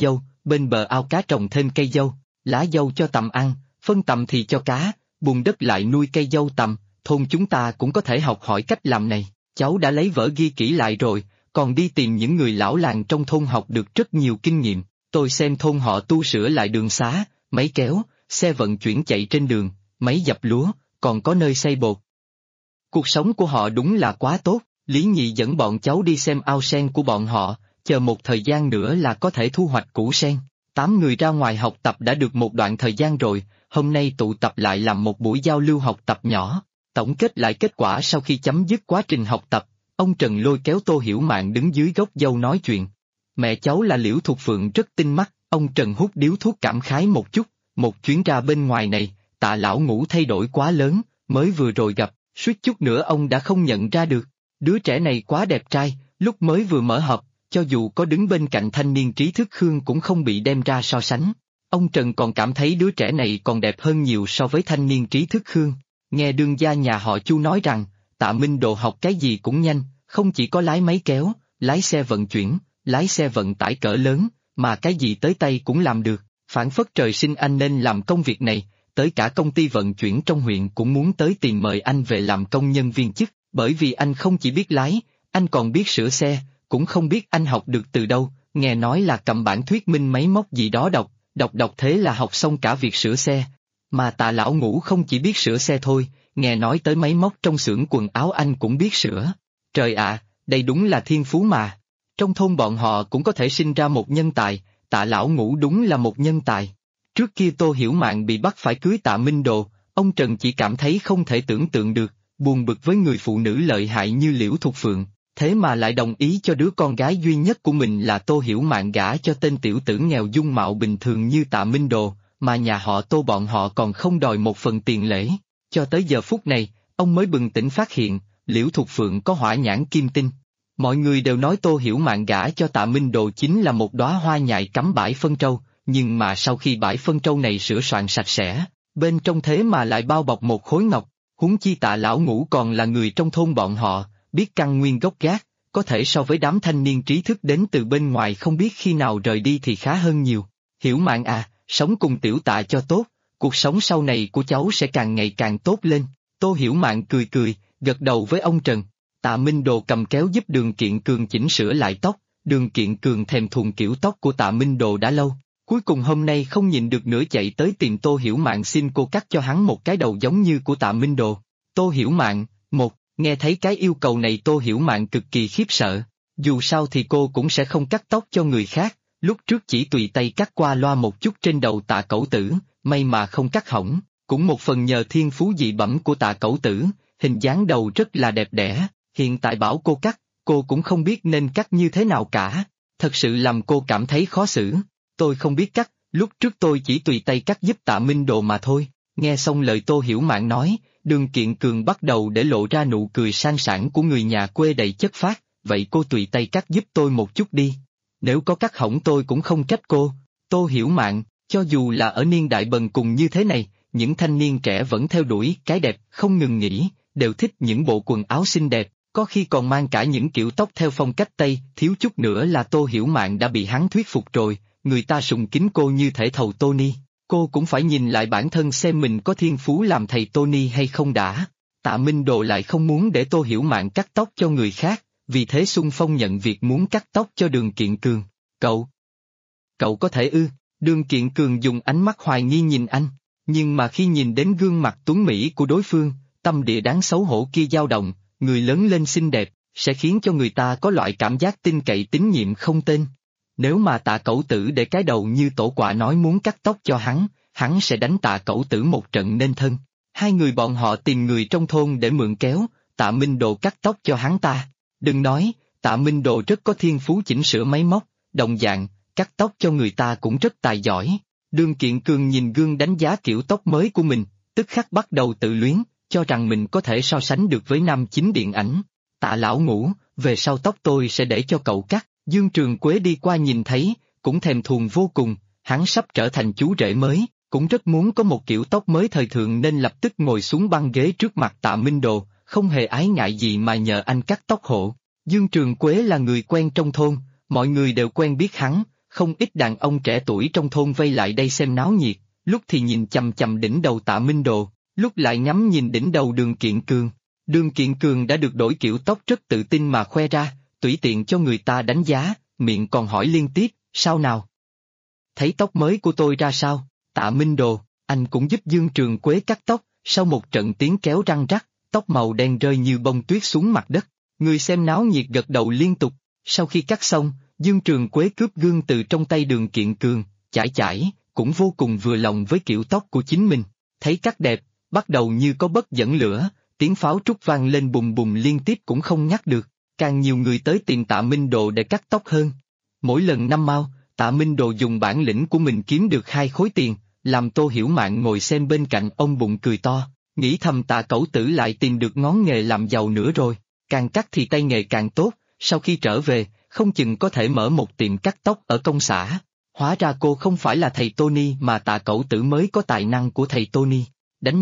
bên bờ ao cá trồng thêm cây dâu, lá dâu cho tằm ăn, phân tằm thì cho cá, bùn đất lại nuôi cây dâu tằm, thôn chúng ta cũng có thể học hỏi cách làm này. Cháu đã lấy vở ghi kỹ lại rồi, còn đi tìm những người lão làng trong thôn học được rất nhiều kinh nghiệm. Tôi xem thôn họ tu sửa lại đường xá, máy kéo, xe vận chuyển chạy trên đường, máy dập lúa, còn có nơi xay bột. Cuộc sống của họ đúng là quá tốt. Lý Nhị dẫn bọn cháu đi xem ao sen của bọn họ, chờ một thời gian nữa là có thể thu hoạch củ sen. 8 người ra ngoài học tập đã được một đoạn thời gian rồi, hôm nay tụ tập lại làm một buổi giao lưu học tập nhỏ. Tổng kết lại kết quả sau khi chấm dứt quá trình học tập, ông Trần lôi kéo Tô Hiểu Mạn đứng dưới gốc dâu nói chuyện. Mẹ cháu là Liễu Thục Phượng rất tinh mắt, ông Trần hút điếu thuốc cảm khái một chút, một chuyến ra bên ngoài này, Tạ lão ngũ thay đổi quá lớn, mới vừa rồi gặp, suýt chút nữa ông đã không nhận ra được. Đứa trẻ này quá đẹp trai, lúc mới vừa mở họp, cho dù có đứng bên cạnh thanh niên trí thức Khương cũng không bị đem ra so sánh. Ông Trần còn cảm thấy đứa trẻ này còn đẹp hơn nhiều so với thanh niên trí thức Khương. Nghe đương gia nhà họ Chu nói rằng, Tạ Minh Đồ học cái gì cũng nhanh, không chỉ có lái máy kéo, lái xe vận chuyển, lái xe vận tải cỡ lớn, mà cái gì tới tay cũng làm được, phảng phất trời sinh anh nên làm công việc này, tới cả công ty vận chuyển trong huyện cũng muốn tới tìm mời anh về làm công nhân viên chức, bởi vì anh không chỉ biết lái, anh còn biết sửa xe, cũng không biết anh học được từ đâu, nghe nói là cầm bản thuyết minh máy móc gì đó đọc thế là học xong cả việc sửa xe. Mà Tạ lão ngũ không chỉ biết sửa xe thôi, nghe nói tới máy móc trong xưởng quần áo anh cũng biết sửa. Trời ạ, đây đúng là thiên phú mà. Trong thôn bọn họ cũng có thể sinh ra một nhân tài, Tạ lão ngũ đúng là một nhân tài. Trước kia Tô Hiểu Mạn bị bắt phải cưới Tạ Minh Đồ, ông Trần chỉ cảm thấy không thể tưởng tượng được, buồn bực với người phụ nữ lợi hại như Liễu Thục Phượng, thế mà lại đồng ý cho đứa con gái duy nhất của mình là Tô Hiểu Mạn gả cho tên tiểu tử nghèo dung mạo bình thường như Tạ Minh Đồ, mà nhà họ Tô bọn họ còn không đòi một phần tiền lễ. Cho tới giờ phút này, ông mới bừng tỉnh phát hiện, Liễu Thục Phượng có hỏa nhãn kim tinh. Mọi người đều nói Tô Hiểu Mạn gả cho Tạ Minh Đồ chính là một đóa hoa nhài cắm bãi phân trâu, nhưng mà sau khi bãi phân trâu này sửa soạn sạch sẽ, bên trong thế mà lại bao bọc một khối ngọc, huống chi Tạ lão ngũ còn là người trong thôn bọn họ, biết căn nguyên gốc gác, có thể so với đám thanh niên trí thức đến từ bên ngoài không biết khi nào rời đi thì khá hơn nhiều. Hiểu Mạn à, sống cùng tiểu Tạ cho tốt, cuộc sống sau này của cháu sẽ càng ngày càng tốt lên. Tô Hiểu Mạn cười cười, gật đầu với ông Trần. Tạ Minh Đồ cầm kéo giúp Đường Kiện Cường chỉnh sửa lại tóc, Đường Kiện Cường thèm thuồng kiểu tóc của Tạ Minh Đồ đã lâu. Cuối cùng hôm nay không nhịn được nữa chạy tới tìm Tô Hiểu Mạn xin cô cắt cho hắn một cái đầu giống như của Tạ Minh Đồ. Tô Hiểu Mạn, nghe thấy cái yêu cầu này Tô Hiểu Mạn cực kỳ khiếp sợ. Dù sao thì cô cũng sẽ không cắt tóc cho người khác, lúc trước chỉ tùy tay cắt qua loa một chút trên đầu Tạ Cẩu Tử, may mà không cắt hỏng, cũng một phần nhờ thiên phú dị bẩm của Tạ Cẩu Tử, hình dáng đầu rất là đẹp đẽ, hiện tại bảo cô cắt, cô cũng không biết nên cắt như thế nào cả, thật sự làm cô cảm thấy khó xử. Tôi không biết cắt, lúc trước tôi chỉ tùy tay cắt giúp Tạ Minh Đồ mà thôi. Nghe xong lời Tô Hiểu Mạn nói, Đường Kiện Cường bắt đầu để lộ ra nụ cười sang sảng của người nhà quê đầy chất phác, vậy cô tùy tay cắt giúp tôi một chút đi. Nếu có cắt hỏng tôi cũng không trách cô. Tô Hiểu Mạn, cho dù là ở niên đại bần cùng như thế này, những thanh niên trẻ vẫn theo đuổi cái đẹp, không ngừng nghỉ, đều thích những bộ quần áo xinh đẹp, có khi còn mang cả những kiểu tóc theo phong cách Tây, thiếu chút nữa là Tô Hiểu Mạn đã bị hắn thuyết phục rồi, người ta sùng kính cô như thể thầu Tony. Cô cũng phải nhìn lại bản thân xem mình có thiên phú làm thầy Tony hay không đã. Tạ Minh Đồ lại không muốn để Tô Hiểu Mạn cắt tóc cho người khác, vì thế xung phong nhận việc muốn cắt tóc cho Đường Kiện Cường. Cậu có thể ư? Đường Kiện Cường dùng ánh mắt hoài nghi nhìn anh, nhưng mà khi nhìn đến gương mặt tuấn mỹ của đối phương, tâm địa đáng xấu hổ kia dao động, người lớn lên xinh đẹp, sẽ khiến cho người ta có loại cảm giác tin cậy tín nhiệm không tên. Nếu mà Tạ Cẩu Tử để cái đầu như tổ quạ nói muốn cắt tóc cho hắn sẽ đánh Tạ Cẩu Tử một trận nên thân. Hai người bọn họ tìm người trong thôn để mượn kéo, Tạ Minh Đồ cắt tóc cho hắn ta. Đừng nói, Tạ Minh Đồ rất có thiên phú chỉnh sửa máy móc, đồng dạng, cắt tóc cho người ta cũng rất tài giỏi. Đường Kiện Cường nhìn gương đánh giá kiểu tóc mới của mình, tức khắc bắt đầu tự luyến, cho rằng mình có thể so sánh được với nam chính điện ảnh. Tạ lão ngũ, về sau tóc tôi sẽ để cho cậu cắt. Dương Trường Quế đi qua nhìn thấy, cũng thèm thuồng vô cùng, hắn sắp trở thành chú rể mới, cũng rất muốn có một kiểu tóc mới thời thượng nên lập tức ngồi xuống băng ghế trước mặt Tạ Minh Đồ, không hề ái ngại gì mà nhờ anh cắt tóc hộ. Dương Trường Quế là người quen trong thôn, mọi người đều quen biết hắn, không ít đàn ông trẻ tuổi trong thôn vây lại đây xem náo nhiệt, lúc thì nhìn chằm chằm đỉnh đầu Tạ Minh Đồ, lúc lại ngắm nhìn đỉnh đầu Đường Kiện Cường. Đường Kiện Cường đã được đổi kiểu tóc rất tự tin mà khoe ra, tùy tiện cho người ta đánh giá, miệng còn hỏi liên tiếp, sao nào? Thấy tóc mới của tôi ra sao? Tạ Minh Đồ, anh cũng giúp Dương Trường Quế cắt tóc, sau một trận tiếng kéo răng rắc, tóc màu đen rơi như bông tuyết xuống mặt đất. Người xem náo nhiệt gật đầu liên tục, sau khi cắt xong, Dương Trường Quế cướp gương từ trong tay Đường Kiện Cường, chải chải, cũng vô cùng vừa lòng với kiểu tóc của chính mình. Thấy cắt đẹp, bắt đầu như có bất dẫn lửa, tiếng pháo trúc vang lên bùng bùng liên tiếp cũng không ngắt được, càng nhiều người tới tìm Tạ Minh Đồ để cắt tóc hơn. Mỗi lần 5 mao, Tạ Minh Đồ dùng bản lĩnh của mình kiếm được 2 khối tiền, làm Tô Hiểu Mạn ngồi xem bên cạnh ông bụng cười to, nghĩ thầm Tạ cẩu tử lại tìm được ngón nghề làm giàu nữa rồi, càng cắt thì tay nghề càng tốt, sau khi trở về, không chừng có thể mở một tiệm cắt tóc ở công xã. Hóa ra cô không phải là thầy Tony mà Tạ cẩu tử mới có tài năng của thầy Tony. Đánh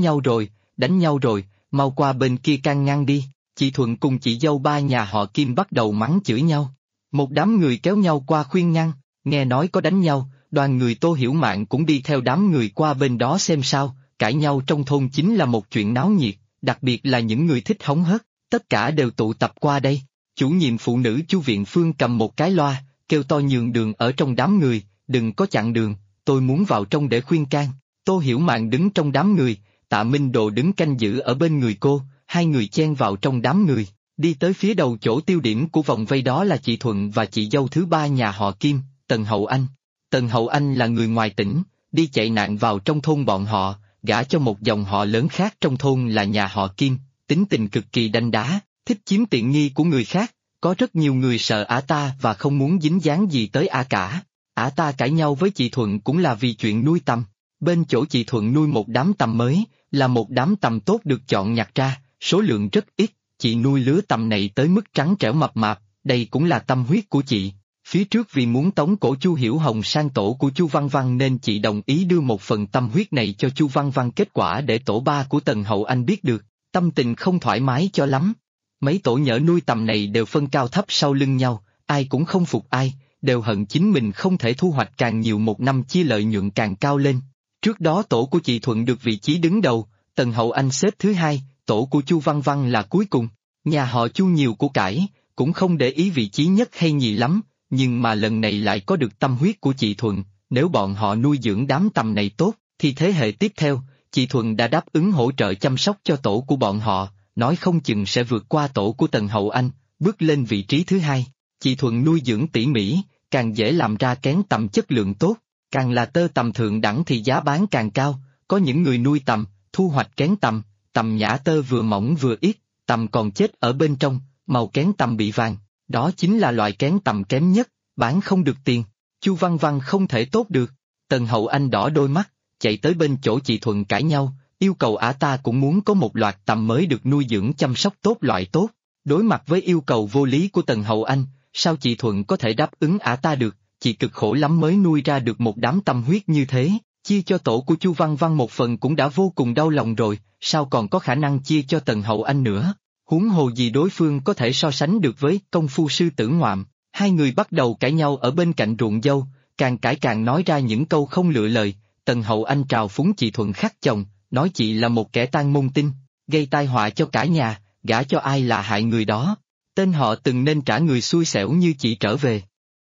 nhau rồi, mau qua bên kia can ngăn đi. Chị Thuận cùng chị dâu ba nhà họ Kim bắt đầu mắng chửi nhau. Một đám người kéo nhau qua khuyên ngăn, nghe nói có đánh nhau, đoàn người Tô Hiểu Mạn cũng đi theo đám người qua bên đó xem sao, cãi nhau trong thôn chính là một chuyện náo nhiệt, đặc biệt là những người thích hóng hớt, tất cả đều tụ tập qua đây. Chủ nhiệm phụ nữ Chu Viện Phương cầm một cái loa, kêu to nhường đường ở trong đám người, đừng có chặn đường, tôi muốn vào trong để khuyên can. Tô Hiểu Mạn đứng trong đám người, Tạ Minh Đồ đứng canh giữ ở bên người cô, hai người chen vào trong đám người, đi tới phía đầu chỗ tiêu điểm của vòng vây đó là chị Thuận và chị dâu thứ ba nhà họ Kim, Tần Hậu Anh. Tần Hậu Anh là người ngoài tỉnh, đi chạy nạn vào trong thôn bọn họ, gả cho một dòng họ lớn khác trong thôn là nhà họ Kim, tính tình cực kỳ đanh đá, thích chiếm tiện nghi của người khác, có rất nhiều người sợ ả ta và không muốn dính dáng gì tới ả cả. Ả ta cãi nhau với chị Thuận cũng là vì chuyện nuôi tầm. Bên chỗ chị Thuận nuôi một đám tầm mới, là một đám tầm tốt được chọn nhặt ra, số lượng rất ít, chị nuôi lứa tầm này tới mức trắng trẻo mập mạp, đây cũng là tâm huyết của chị. Phía trước vì muốn tống cổ Chu Hiểu Hồng sang tổ của Chu Văn Văn nên chị đồng ý đưa một phần tâm huyết này cho Chu Văn Văn, kết quả để tổ ba của Tần Hậu Anh biết được, tâm tình không thoải mái cho lắm. Mấy tổ nhỡ nuôi tầm này đều phân cao thấp sau lưng nhau, ai cũng không phục ai, đều hận chính mình không thể thu hoạch càng nhiều một năm chia lợi nhuận càng cao lên. Trước đó tổ của chị Thuận được vị trí đứng đầu, Tần Hậu Anh xếp thứ hai, tổ của Chu Văn Văn là cuối cùng. Nhà họ Chu nhiều của cải, cũng không để ý vị trí nhất hay nhì lắm, nhưng mà lần này lại có được tâm huyết của chị Thuận, nếu bọn họ nuôi dưỡng đám tầm này tốt, thì thế hệ tiếp theo, chị Thuận đã đáp ứng hỗ trợ chăm sóc cho tổ của bọn họ, nói không chừng sẽ vượt qua tổ của Tần Hậu Anh, bước lên vị trí thứ hai. Chị Thuận nuôi dưỡng tỉ mỉ, càng dễ làm ra kén tầm chất lượng tốt, càng là tơ tầm thượng đẳng thì giá bán càng cao, có những người nuôi tầm, thu hoạch kén tầm, tầm nhã tơ vừa mỏng vừa ít, tầm còn chết ở bên trong, màu kén tầm bị vàng, đó chính là loại kén tầm kém nhất, bán không được tiền. Chu Văn Văn không thể tốt được. Tần Hậu Anh đỏ đôi mắt, chạy tới bên chỗ chị Thuận cãi nhau, yêu cầu ả ta cũng muốn có một loạt tầm mới được nuôi dưỡng chăm sóc tốt loại tốt. Đối mặt với yêu cầu vô lý của Tần Hậu Anh, sao chị Thuận có thể đáp ứng ả ta được, chị cực khổ lắm mới nuôi ra được một đám tâm huyết như thế, chia cho tổ của Chu Văn Văn một phần cũng đã vô cùng đau lòng rồi, sao còn có khả năng chia cho Tần Hậu Anh nữa, huống hồ gì đối phương có thể so sánh được với công phu sư tử ngoạm. Hai người bắt đầu cãi nhau ở bên cạnh ruộng dâu, càng cãi càng nói ra những câu không lựa lời. Tần Hậu Anh trào phúng chị Thuận khắc chồng, nói chị là một kẻ tan môn tinh, gây tai họa cho cả nhà, gả cho ai là hại người đó. Tên họ từng nên trả người xui xẻo như chị trở về.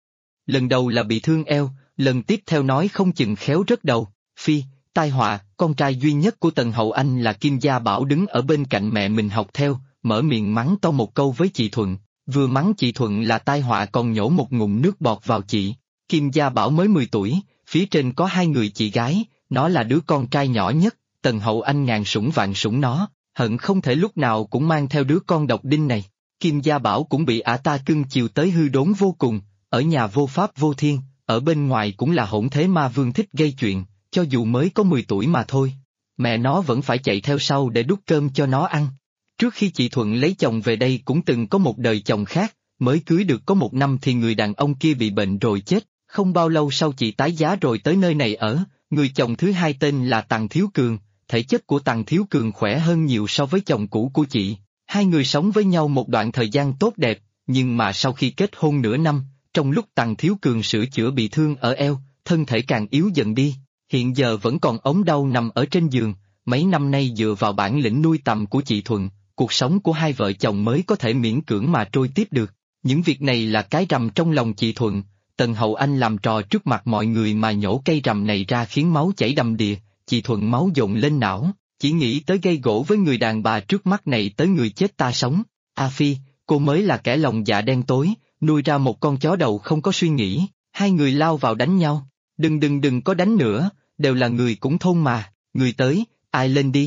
Lần đầu là bị thương eo, lần tiếp theo nói không chừng khéo rớt đầu. Phi, tai họa, con trai duy nhất của Tần Hậu Anh là Kim Gia Bảo đứng ở bên cạnh mẹ mình học theo, mở miệng mắng to một câu với chị Thuận. Vừa mắng chị Thuận là tai họa còn nhổ một ngụm nước bọt vào chị. Kim Gia Bảo mới 10 tuổi, phía trên có 2 người chị gái, nó là đứa con trai nhỏ nhất, Tần Hậu Anh ngàn sủng vạn sủng nó, hận không thể lúc nào cũng mang theo đứa con độc đinh này. Kim Gia Bảo cũng bị ả ta cưng chiều tới hư đốn vô cùng, ở nhà vô pháp vô thiên, ở bên ngoài cũng là hỗn thế ma vương thích gây chuyện, cho dù mới có 10 tuổi mà thôi. Mẹ nó vẫn phải chạy theo sau để đút cơm cho nó ăn. Trước khi chị Thuận lấy chồng về đây cũng từng có một đời chồng khác, mới cưới được có 1 năm thì người đàn ông kia bị bệnh rồi chết, không bao lâu sau chị tái giá rồi tới nơi này ở, người chồng thứ hai tên là Tằng Thiếu Cường, thể chất của Tằng Thiếu Cường khỏe hơn nhiều so với chồng cũ của chị, hai người sống với nhau một đoạn thời gian tốt đẹp, nhưng mà sau khi kết hôn nửa năm, Trong lúc Tằng Thiếu Cường sửa chữa bị thương ở eo, thân thể càng yếu dần đi, hiện giờ vẫn còn ốm đau nằm ở trên giường, mấy năm nay dựa vào bản lĩnh nuôi tầm của chị Thuận, cuộc sống của hai vợ chồng mới có thể miễn cưỡng mà trôi tiếp được. Những việc này là cái rằm trong lòng chị Thuận, Tần Hậu Anh làm trò trước mặt mọi người mà nhổ cây rằm này ra khiến máu chảy đầm đìa, chị Thuận máu dồn lên não, chỉ nghĩ tới gây gổ với người đàn bà trước mắt này tới người chết ta sống. A Phi, cô mới là kẻ lòng dạ đen tối, nuôi ra một con chó đầu không có suy nghĩ, hai người lao vào đánh nhau. Đừng có đánh nữa, đều là người cũng thôn mà, người tới, ai lên đi.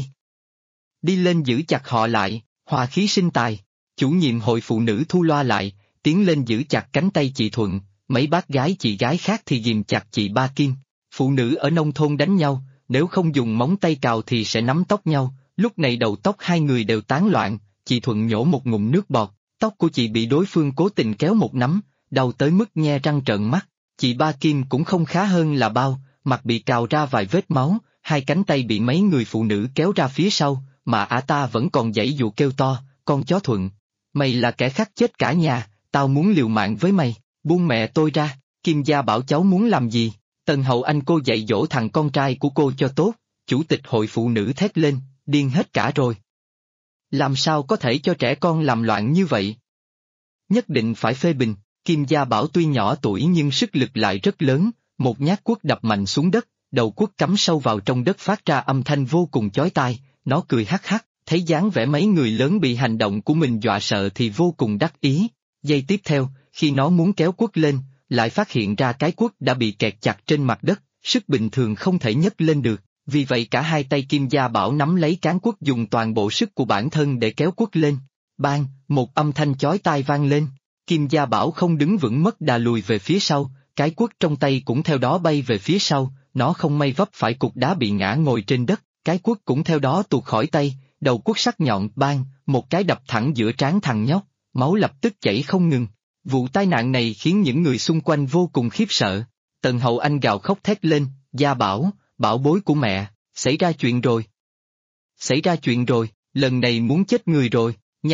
Đi lên giữ chặt họ lại, hòa khí sinh tài. Chủ nhiệm hội phụ nữ thu loa lại, tiến lên giữ chặt cánh tay chị Thuận, mấy bác gái chị gái khác thì ghìm chặt chị Ba Kim. Phụ nữ ở nông thôn đánh nhau, nếu không dùng móng tay cào thì sẽ nắm tóc nhau, lúc này đầu tóc hai người đều tán loạn, chị Thuận nhổ một ngụm nước bọt, tóc của chị bị đối phương cố tình kéo một nắm, đau tới mức nhe răng trợn mắt. Chị Ba Kim cũng không khá hơn là bao, mặt bị cào ra vài vết máu, hai cánh tay bị mấy người phụ nữ kéo ra phía sau, mà ả ta vẫn còn giãy dụ kêu to, con chó Thuận. Mày là kẻ khắc chết cả nhà, tao muốn liều mạng với mày, buông mẹ tôi ra. Kim Gia bảo cháu muốn làm gì? Tần Hậu Anh cô dạy dỗ thằng con trai của cô cho tốt, chủ tịch hội phụ nữ thét lên, điên hết cả rồi. Làm sao có thể cho trẻ con làm loạn như vậy? Nhất định phải phê bình. Kim Gia Bảo tuy nhỏ tuổi nhưng sức lực lại rất lớn, một nhát cuốc đập mạnh xuống đất, đầu cuốc cắm sâu vào trong đất phát ra âm thanh vô cùng chói tai, nó cười hắc hắc, thấy dáng vẻ mấy người lớn bị hành động của mình dọa sợ thì vô cùng đắc ý. Giây tiếp theo, khi nó muốn kéo cuốc lên, lại phát hiện ra cái cuốc đã bị kẹt chặt trên mặt đất, sức bình thường không thể nhấc lên được, vì vậy cả hai tay Kim Gia Bảo nắm lấy cán cuốc dùng toàn bộ sức của bản thân để kéo cuốc lên. Bang, một âm thanh chói tai vang lên. Kim Gia Bảo không đứng vững mất đà lùi về phía sau, cái cuốc trong tay cũng theo đó bay về phía sau, nó không may vấp phải cục đá bị ngã ngồi trên đất, cái cuốc cũng theo đó tuột khỏi tay, đầu cuốc sắc nhọn bang, một cái đập thẳng giữa trán thằng nhóc, máu lập tức chảy không ngừng. Vụ tai nạn này khiến những người xung quanh vô cùng khiếp sợ. Tần Hậu Anh gào khóc thét lên, Gia Bảo, bảo bối của mẹ, xảy ra chuyện rồi. Xảy ra chuyện rồi, lần này muốn chết người rồi,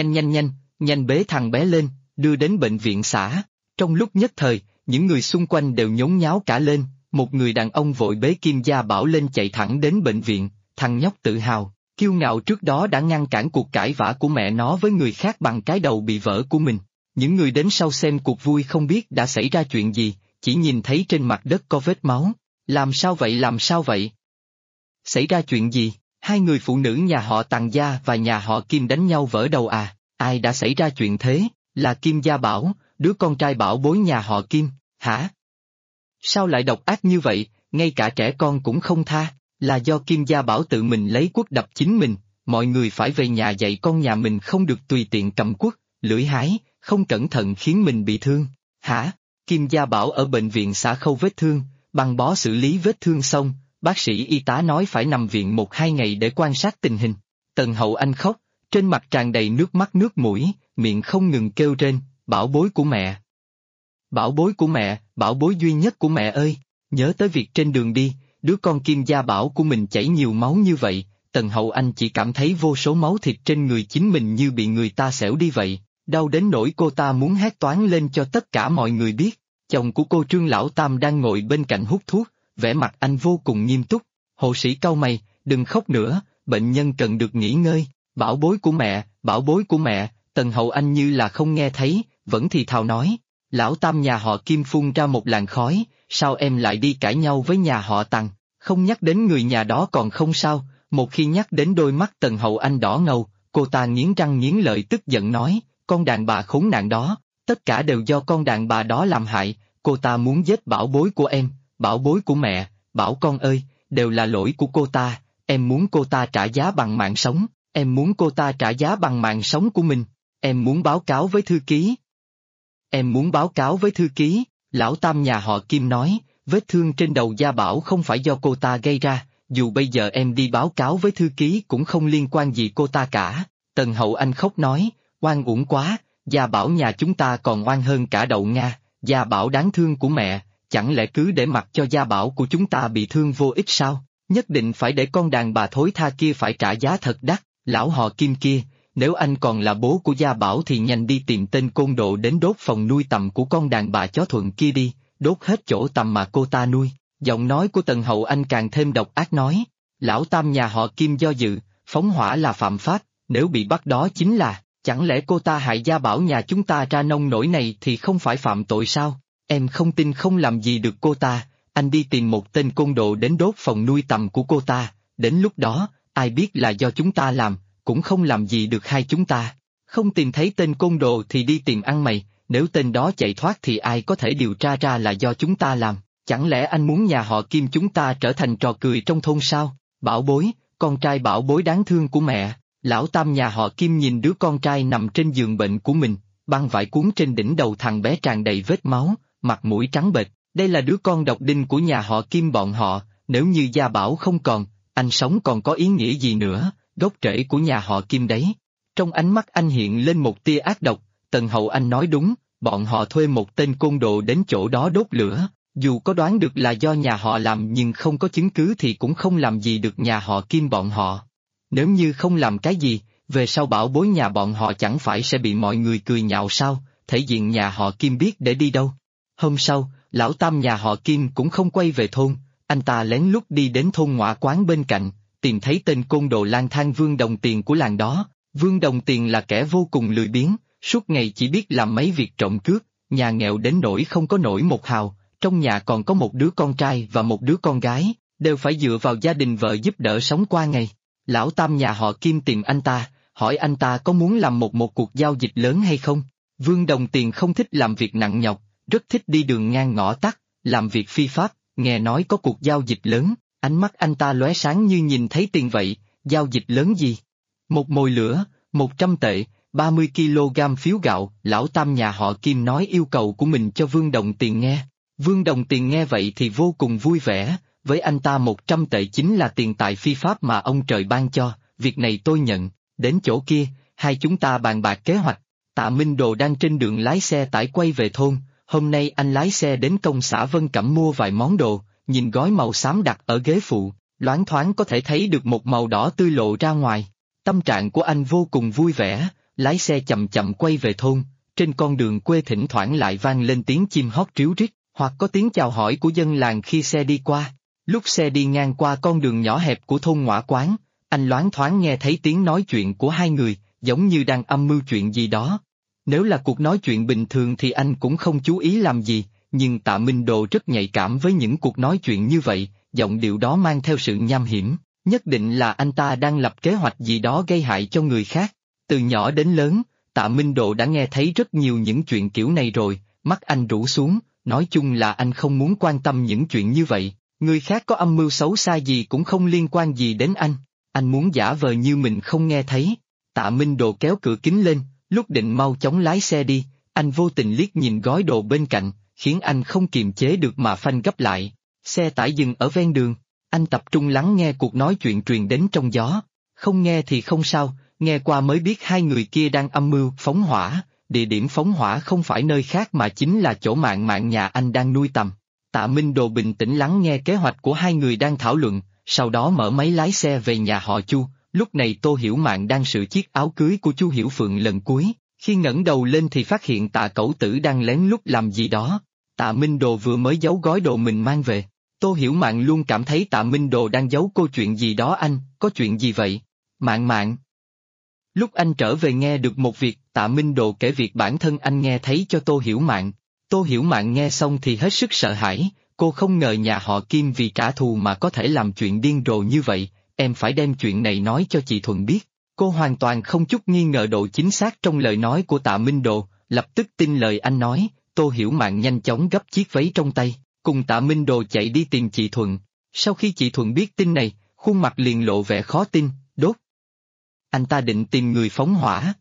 nhanh bế thằng bé lên, đưa đến bệnh viện xã. Trong lúc nhất thời, những người xung quanh đều nhốn nháo cả lên, một người đàn ông vội bế Kim Gia Bảo lên chạy thẳng đến bệnh viện, thằng nhóc tự hào, kiêu ngạo trước đó đã ngăn cản cuộc cãi vã của mẹ nó với người khác bằng cái đầu bị vỡ của mình. Những người đến sau xem cuộc vui không biết đã xảy ra chuyện gì, chỉ nhìn thấy trên mặt đất có vết máu. Làm sao vậy? Xảy ra chuyện gì? Hai người phụ nữ nhà họ Tằng Gia và nhà họ Kim đánh nhau vỡ đầu à? Ai đã xảy ra chuyện thế? Là Kim Gia Bảo, đứa con trai bảo bối nhà họ Kim, hả? Sao lại độc ác như vậy, ngay cả trẻ con cũng không tha, là do Kim Gia Bảo tự mình lấy cuốc đập chính mình, mọi người phải về nhà dạy con nhà mình không được tùy tiện cầm cuốc, lưỡi hái, không cẩn thận khiến mình bị thương, hả? Kim Gia Bảo ở bệnh viện xã khâu vết thương, băng bó xử lý vết thương xong, bác sĩ y tá nói phải nằm viện 1-2 ngày để quan sát tình hình. Tần Hậu Anh khóc, trên mặt tràn đầy nước mắt nước mũi, miệng không ngừng kêu rên, bảo bối của mẹ. Bảo bối của mẹ, bảo bối duy nhất của mẹ ơi, nhớ tới việc trên đường đi, đứa con Kim Gia Bảo của mình chảy nhiều máu như vậy, Tần Hậu Anh chỉ cảm thấy vô số máu thịt trên người chính mình như bị người ta xẻo đi vậy, đau đến nỗi cô ta muốn hét toáng lên cho tất cả mọi người biết. Chồng của cô Trương Lão Tam đang ngồi bên cạnh hút thuốc, vẻ mặt anh vô cùng nghiêm túc, hộ sĩ cau mày, đừng khóc nữa, bệnh nhân cần được nghỉ ngơi, bảo bối của mẹ, Tần Hậu Anh như là không nghe thấy, vẫn thì thào nói, Lão Tam nhà họ Kim phun ra một làn khói, sao em lại đi cãi nhau với nhà họ Tằng, không nhắc đến người nhà đó còn không sao, một khi nhắc đến đôi mắt Tần Hậu Anh đỏ ngầu, cô ta nghiến răng nghiến lợi tức giận nói, con đàn bà khốn nạn đó, tất cả đều do con đàn bà đó làm hại, cô ta muốn giết bảo bối của em, bảo bối của mẹ, bảo con ơi, đều là lỗi của cô ta, em muốn cô ta trả giá bằng mạng sống, em muốn cô ta trả giá bằng mạng sống của mình, em muốn báo cáo với thư ký. Em muốn báo cáo với thư ký, Lão Tam nhà họ Kim nói, vết thương trên đầu Gia Bảo không phải do cô ta gây ra, dù bây giờ em đi báo cáo với thư ký cũng không liên quan gì cô ta cả. Tần Hậu Anh khóc nói, oan uổng quá, Gia Bảo nhà chúng ta còn oan hơn cả đậu Nga, Gia Bảo đáng thương của mẹ, chẳng lẽ cứ để mặc cho Gia Bảo của chúng ta bị thương vô ích sao, nhất định phải để con đàn bà thối tha kia phải trả giá thật đắt, lão họ Kim kia, nếu anh còn là bố của Gia Bảo thì nhanh đi tìm tên côn đồ đến đốt phòng nuôi tầm của con đàn bà chó Thuận kia đi, đốt hết chỗ tầm mà cô ta nuôi. Giọng nói của Tần Hậu Anh càng thêm độc ác nói. Lão Tam nhà họ Kim do dự, phóng hỏa là phạm pháp, nếu bị bắt đó chính là, chẳng lẽ cô ta hại Gia Bảo nhà chúng ta ra nông nỗi này thì không phải phạm tội sao? Em không tin không làm gì được cô ta, anh đi tìm một tên côn đồ đến đốt phòng nuôi tầm của cô ta, đến lúc đó, ai biết là do chúng ta làm, cũng không làm gì được hai chúng ta. Không tìm thấy tên côn đồ thì đi tìm ăn mày, nếu tên đó chạy thoát thì ai có thể điều tra ra là do chúng ta làm, chẳng lẽ anh muốn nhà họ Kim chúng ta trở thành trò cười trong thôn sao? Bảo Bối, con trai Bảo Bối đáng thương của mẹ. Lão Tam nhà họ Kim nhìn đứa con trai nằm trên giường bệnh của mình, băng vải cuốn trên đỉnh đầu thằng bé tràn đầy vết máu, mặt mũi trắng bệch. Đây là đứa con độc đinh của nhà họ Kim bọn họ, nếu như Gia Bảo không còn, anh sống còn có ý nghĩa gì nữa, gốc rễ của nhà họ Kim đấy. Trong ánh mắt anh hiện lên một tia ác độc, Tần Hậu Anh nói đúng, bọn họ thuê một tên côn đồ đến chỗ đó đốt lửa, dù có đoán được là do nhà họ làm nhưng không có chứng cứ thì cũng không làm gì được nhà họ Kim bọn họ. Nếu như không làm cái gì, về sau Bảo Bối nhà bọn họ chẳng phải sẽ bị mọi người cười nhạo sao, thể diện nhà họ Kim biết để đi đâu. Hôm sau, Lão Tam nhà họ Kim cũng không quay về thôn, anh ta lén lút đi đến thôn Ngoại Quán bên cạnh, tìm thấy tên côn đồ lang thang Vương Đồng Tiền của làng đó. Vương Đồng Tiền là kẻ vô cùng lười biếng, suốt ngày chỉ biết làm mấy việc trộm cướp, nhà nghèo đến nỗi không có nổi một hào, trong nhà còn có một đứa con trai và một đứa con gái, đều phải dựa vào gia đình vợ giúp đỡ sống qua ngày. Lão Tam nhà họ Kim tìm anh ta, hỏi anh ta có muốn làm một cuộc giao dịch lớn hay không. Vương Đồng Tiền không thích làm việc nặng nhọc, rất thích đi đường ngang ngõ tắt, làm việc phi pháp, nghe nói có cuộc giao dịch lớn, ánh mắt anh ta lóe sáng như nhìn thấy tiền vậy, giao dịch lớn gì? Một mồi lửa, 100 tệ, 30 kg phiếu gạo, Lão Tam nhà họ Kim nói yêu cầu của mình cho Vương Đồng Tiền nghe. Vương Đồng Tiền nghe vậy thì vô cùng vui vẻ, với anh ta 100 tệ chính là tiền tài phi pháp mà ông trời ban cho, việc này tôi nhận, đến chỗ kia, hai chúng ta bàn bạc kế hoạch. Tạ Minh Đồ đang trên đường lái xe tải quay về thôn, hôm nay anh lái xe đến công xã Vân Cẩm mua vài món đồ, nhìn gói màu xám đặt ở ghế phụ, loáng thoáng có thể thấy được một màu đỏ tươi lộ ra ngoài. Tâm trạng của anh vô cùng vui vẻ, lái xe chậm chậm quay về thôn, trên con đường quê thỉnh thoảng lại vang lên tiếng chim hót ríu rít, hoặc có tiếng chào hỏi của dân làng khi xe đi qua. Lúc xe đi ngang qua con đường nhỏ hẹp của thôn Ngoại Quán, anh loáng thoáng nghe thấy tiếng nói chuyện của hai người, giống như đang âm mưu chuyện gì đó. Nếu là cuộc nói chuyện bình thường thì anh cũng không chú ý làm gì, nhưng Tạ Minh Đồ rất nhạy cảm với những cuộc nói chuyện như vậy, giọng điệu đó mang theo sự nham hiểm, nhất định là anh ta đang lập kế hoạch gì đó gây hại cho người khác. Từ nhỏ đến lớn, Tạ Minh Độ đã nghe thấy rất nhiều những chuyện kiểu này rồi, mắt anh rũ xuống, nói chung là anh không muốn quan tâm những chuyện như vậy, người khác có âm mưu xấu xa gì cũng không liên quan gì đến anh muốn giả vờ như mình không nghe thấy. Tạ Minh Độ kéo cửa kính lên, lúc định mau chóng lái xe đi, anh vô tình liếc nhìn gói đồ bên cạnh, khiến anh không kiềm chế được mà phanh gấp lại. Xe tải dừng ở ven đường, anh tập trung lắng nghe cuộc nói chuyện truyền đến trong gió. Không nghe thì không sao, nghe qua mới biết hai người kia đang âm mưu phóng hỏa, địa điểm phóng hỏa không phải nơi khác mà chính là chỗ Mạn nhà anh đang nuôi tầm. Tạ Minh Đồ bình tĩnh lắng nghe kế hoạch của hai người đang thảo luận, sau đó mở máy lái xe về nhà họ Chu. Lúc này Tô Hiểu Mạn đang sửa chiếc áo cưới của Chu Hiểu Phượng lần cuối, khi ngẩng đầu lên thì phát hiện Tạ Cẩu Tử đang lén lút làm gì đó. Tạ Minh Đồ vừa mới giấu gói đồ mình mang về. Tô Hiểu Mạn luôn cảm thấy Tạ Minh Đồ đang giấu cô chuyện gì đó. Anh, có chuyện gì vậy? Mạn. Lúc anh trở về nghe được một việc, Tạ Minh Đồ kể việc bản thân anh nghe thấy cho Tô Hiểu Mạn. Tô Hiểu Mạn nghe xong thì hết sức sợ hãi, cô không ngờ nhà họ Kim vì trả thù mà có thể làm chuyện điên rồ như vậy, em phải đem chuyện này nói cho chị Thuận biết. Cô hoàn toàn không chút nghi ngờ độ chính xác trong lời nói của Tạ Minh Đồ, lập tức tin lời anh nói. Tô Hiểu Mạn nhanh chóng gấp chiếc váy trong tay, cùng Tạ Minh Đồ chạy đi tìm chị Thuận. Sau khi chị Thuận biết tin này, khuôn mặt liền lộ vẻ khó tin, đốt. Anh ta định tìm người phóng hỏa.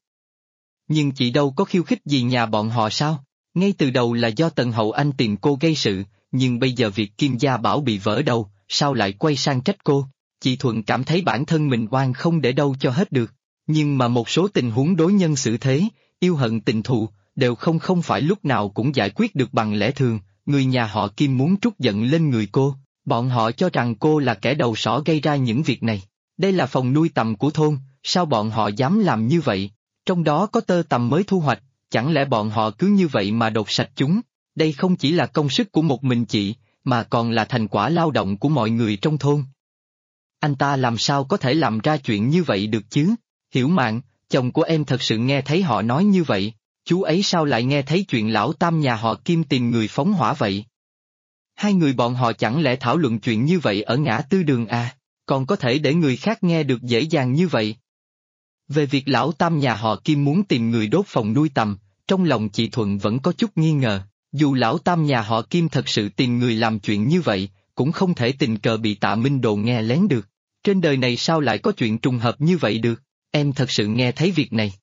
Nhưng chị đâu có khiêu khích gì nhà bọn họ sao? Ngay từ đầu là do Tần Hậu Anh tìm cô gây sự, nhưng bây giờ việc Kim Gia Bảo bị vỡ đầu, sao lại quay sang trách cô? Chị Thuận cảm thấy bản thân mình oan không để đâu cho hết được. Nhưng mà một số tình huống đối nhân xử thế, yêu hận tình thù, đều không phải lúc nào cũng giải quyết được bằng lẽ thường. Người nhà họ Kim muốn trút giận lên người cô, bọn họ cho rằng cô là kẻ đầu sỏ gây ra những việc này. Đây là phòng nuôi tầm của thôn, sao bọn họ dám làm như vậy? Trong đó có tơ tằm mới thu hoạch, chẳng lẽ bọn họ cứ như vậy mà đột sạch chúng? Đây không chỉ là công sức của một mình chị, mà còn là thành quả lao động của mọi người trong thôn. Anh ta làm sao có thể làm ra chuyện như vậy được chứ? Hiểu Mạn, chồng của em thật sự nghe thấy họ nói như vậy, chú ấy sao lại nghe thấy chuyện lão tam nhà họ Kim tìm người phóng hỏa vậy? Hai người bọn họ chẳng lẽ thảo luận chuyện như vậy ở ngã tư đường à, còn có thể để người khác nghe được dễ dàng như vậy? Về việc lão tam nhà họ Kim muốn tìm người đốt phòng nuôi tầm, trong lòng chị Thuận vẫn có chút nghi ngờ, dù lão tam nhà họ Kim thật sự tìm người làm chuyện như vậy, cũng không thể tình cờ bị Tạ Minh Đồ nghe lén được. Trên đời này sao lại có chuyện trùng hợp như vậy được, em thật sự nghe thấy việc này.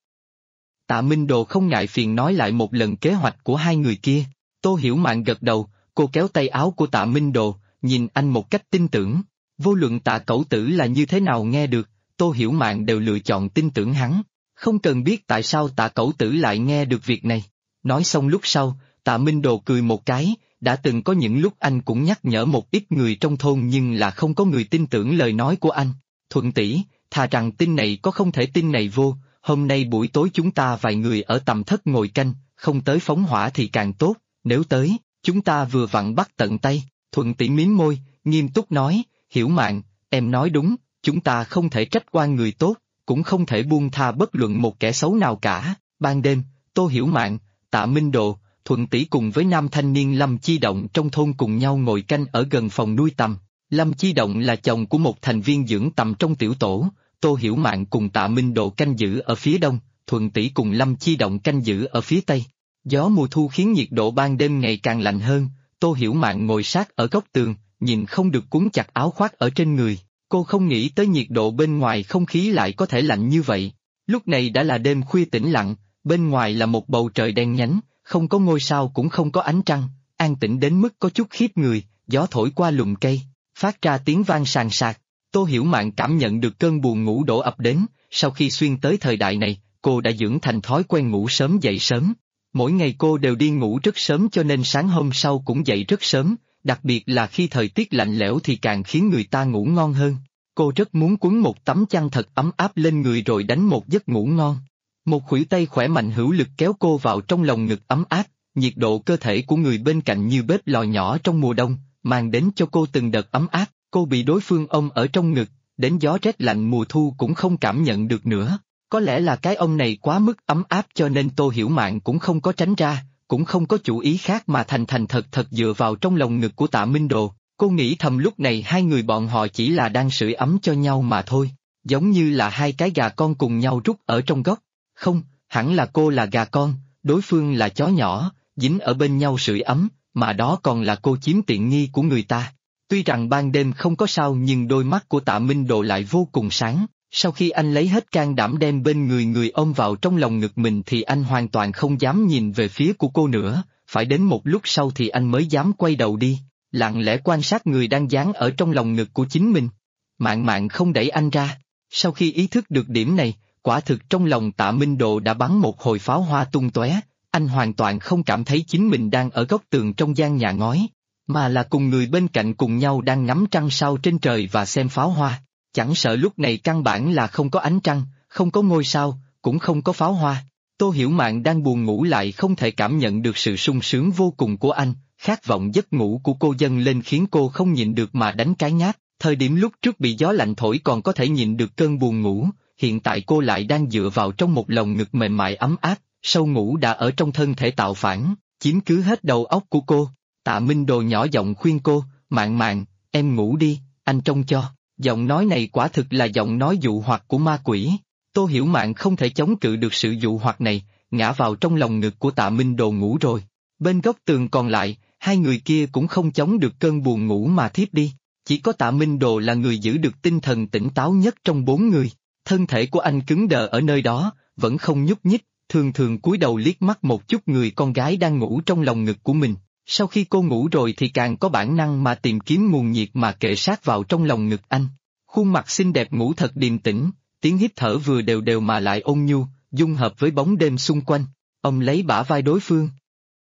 Tạ Minh Đồ không ngại phiền nói lại một lần kế hoạch của hai người kia. Tô Hiểu Mạn gật đầu, cô kéo tay áo của Tạ Minh Đồ, nhìn anh một cách tin tưởng. Vô luận Tạ Cẩu Tử là như thế nào nghe được, Tô Hiểu Mạn đều lựa chọn tin tưởng hắn. Không cần biết tại sao Tạ Cẩu Tử lại nghe được việc này. Nói xong lúc sau, Tạ Minh Đồ cười một cái, đã từng có những lúc anh cũng nhắc nhở một ít người trong thôn nhưng là không có người tin tưởng lời nói của anh. Thuận tỷ, thà rằng tin này có không thể tin này vô, hôm nay buổi tối chúng ta vài người ở tầm thất ngồi canh, không tới phóng hỏa thì càng tốt, nếu tới, chúng ta vừa vặn bắt tận tay. Thuận tỷ mím môi, nghiêm túc nói, Hiểu Mạn, em nói đúng, chúng ta không thể trách oan người tốt, cũng không thể buông tha bất luận một kẻ xấu nào cả. Ban đêm, Tô Hiểu Mạn, Tạ Minh Đồ, Thuận tỷ cùng với nam thanh niên Lâm Chi Động trong thôn cùng nhau ngồi canh ở gần phòng nuôi tầm. Lâm Chi Động là chồng của một thành viên dưỡng tầm trong tiểu tổ, Tô Hiểu Mạn cùng Tạ Minh Độ canh giữ ở phía đông, Thuận tỷ cùng Lâm Chi Động canh giữ ở phía tây. Gió mùa thu khiến nhiệt độ ban đêm ngày càng lạnh hơn, Tô Hiểu Mạn ngồi sát ở góc tường, nhìn không được cuốn chặt áo khoác ở trên người, cô không nghĩ tới nhiệt độ bên ngoài không khí lại có thể lạnh như vậy. Lúc này đã là đêm khuya tĩnh lặng, bên ngoài là một bầu trời đen nhánh, không có ngôi sao cũng không có ánh trăng, an tĩnh đến mức có chút khiếp người, gió thổi qua lùm cây, phát ra tiếng vang sàn sạc. Tô Hiểu Mạn cảm nhận được cơn buồn ngủ đổ ập đến, sau khi xuyên tới thời đại này, cô đã dưỡng thành thói quen ngủ sớm dậy sớm. Mỗi ngày cô đều đi ngủ rất sớm cho nên sáng hôm sau cũng dậy rất sớm, đặc biệt là khi thời tiết lạnh lẽo thì càng khiến người ta ngủ ngon hơn. Cô rất muốn quấn một tấm chăn thật ấm áp lên người rồi đánh một giấc ngủ ngon. Một khuỷu tay khỏe mạnh hữu lực kéo cô vào trong lòng ngực ấm áp, nhiệt độ cơ thể của người bên cạnh như bếp lò nhỏ trong mùa đông, mang đến cho cô từng đợt ấm áp, cô bị đối phương ôm ở trong ngực, đến gió rét lạnh mùa thu cũng không cảm nhận được nữa. Có lẽ là cái ôm này quá mức ấm áp cho nên Tô Hiểu Mạn cũng không có tránh ra, cũng không có chủ ý khác mà thành thành thật thật dựa vào trong lòng ngực của Tạ Minh Đồ. Cô nghĩ thầm lúc này hai người bọn họ chỉ là đang sưởi ấm cho nhau mà thôi, giống như là hai cái gà con cùng nhau rút ở trong góc. Không, hẳn là cô là gà con, đối phương là chó nhỏ, dính ở bên nhau sưởi ấm, mà đó còn là cô chiếm tiện nghi của người ta. Tuy rằng ban đêm không có sao nhưng đôi mắt của Tạ Minh Đồ lại vô cùng sáng, sau khi anh lấy hết can đảm đem bên người ôm vào trong lòng ngực mình thì anh hoàn toàn không dám nhìn về phía của cô nữa, phải đến một lúc sau thì anh mới dám quay đầu đi, lặng lẽ quan sát người đang dán ở trong lòng ngực của chính mình. Mạn Mạn không đẩy anh ra, sau khi ý thức được điểm này, quả thực trong lòng Tạ Minh Đồ đã bắn một hồi pháo hoa tung tóe, anh hoàn toàn không cảm thấy chính mình đang ở góc tường trong gian nhà ngói, mà là cùng người bên cạnh cùng nhau đang ngắm trăng sao trên trời và xem pháo hoa. Chẳng sợ lúc này căn bản là không có ánh trăng, không có ngôi sao, cũng không có pháo hoa. Tô Hiểu Mạn đang buồn ngủ lại không thể cảm nhận được sự sung sướng vô cùng của anh, khát vọng giấc ngủ của cô dâng lên khiến cô không nhịn được mà đánh cái nhát. Thời điểm lúc trước bị gió lạnh thổi còn có thể nhịn được cơn buồn ngủ, hiện tại cô lại đang dựa vào trong một lồng ngực mềm mại ấm áp, sâu ngủ đã ở trong thân thể tạo phản, chiếm cứ hết đầu óc của cô. Tạ Minh Đồ nhỏ giọng khuyên cô, Mạn Mạn, em ngủ đi, anh trông cho. Giọng nói này quả thực là giọng nói dụ hoặc của ma quỷ. Tô Hiểu Mạn không thể chống cự được sự dụ hoặc này, ngã vào trong lòng ngực của Tạ Minh Đồ ngủ rồi. Bên góc tường còn lại, hai người kia cũng không chống được cơn buồn ngủ mà thiếp đi. Chỉ có Tạ Minh Đồ là người giữ được tinh thần tỉnh táo nhất trong bốn người. Thân thể của anh cứng đờ ở nơi đó, vẫn không nhúc nhích, thường thường cúi đầu liếc mắt một chút người con gái đang ngủ trong lòng ngực của mình. Sau khi cô ngủ rồi thì càng có bản năng mà tìm kiếm nguồn nhiệt mà kề sát vào trong lòng ngực anh. Khuôn mặt xinh đẹp ngủ thật điềm tĩnh, tiếng hít thở vừa đều đều mà lại ôn nhu, dung hợp với bóng đêm xung quanh. Ông lấy bả vai đối phương.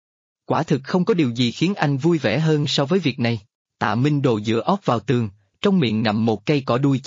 Quả thực không có điều gì khiến anh vui vẻ hơn so với việc này. Tạ Minh Đồ dựa óc vào tường, trong miệng ngậm một cây cỏ đuôi chó,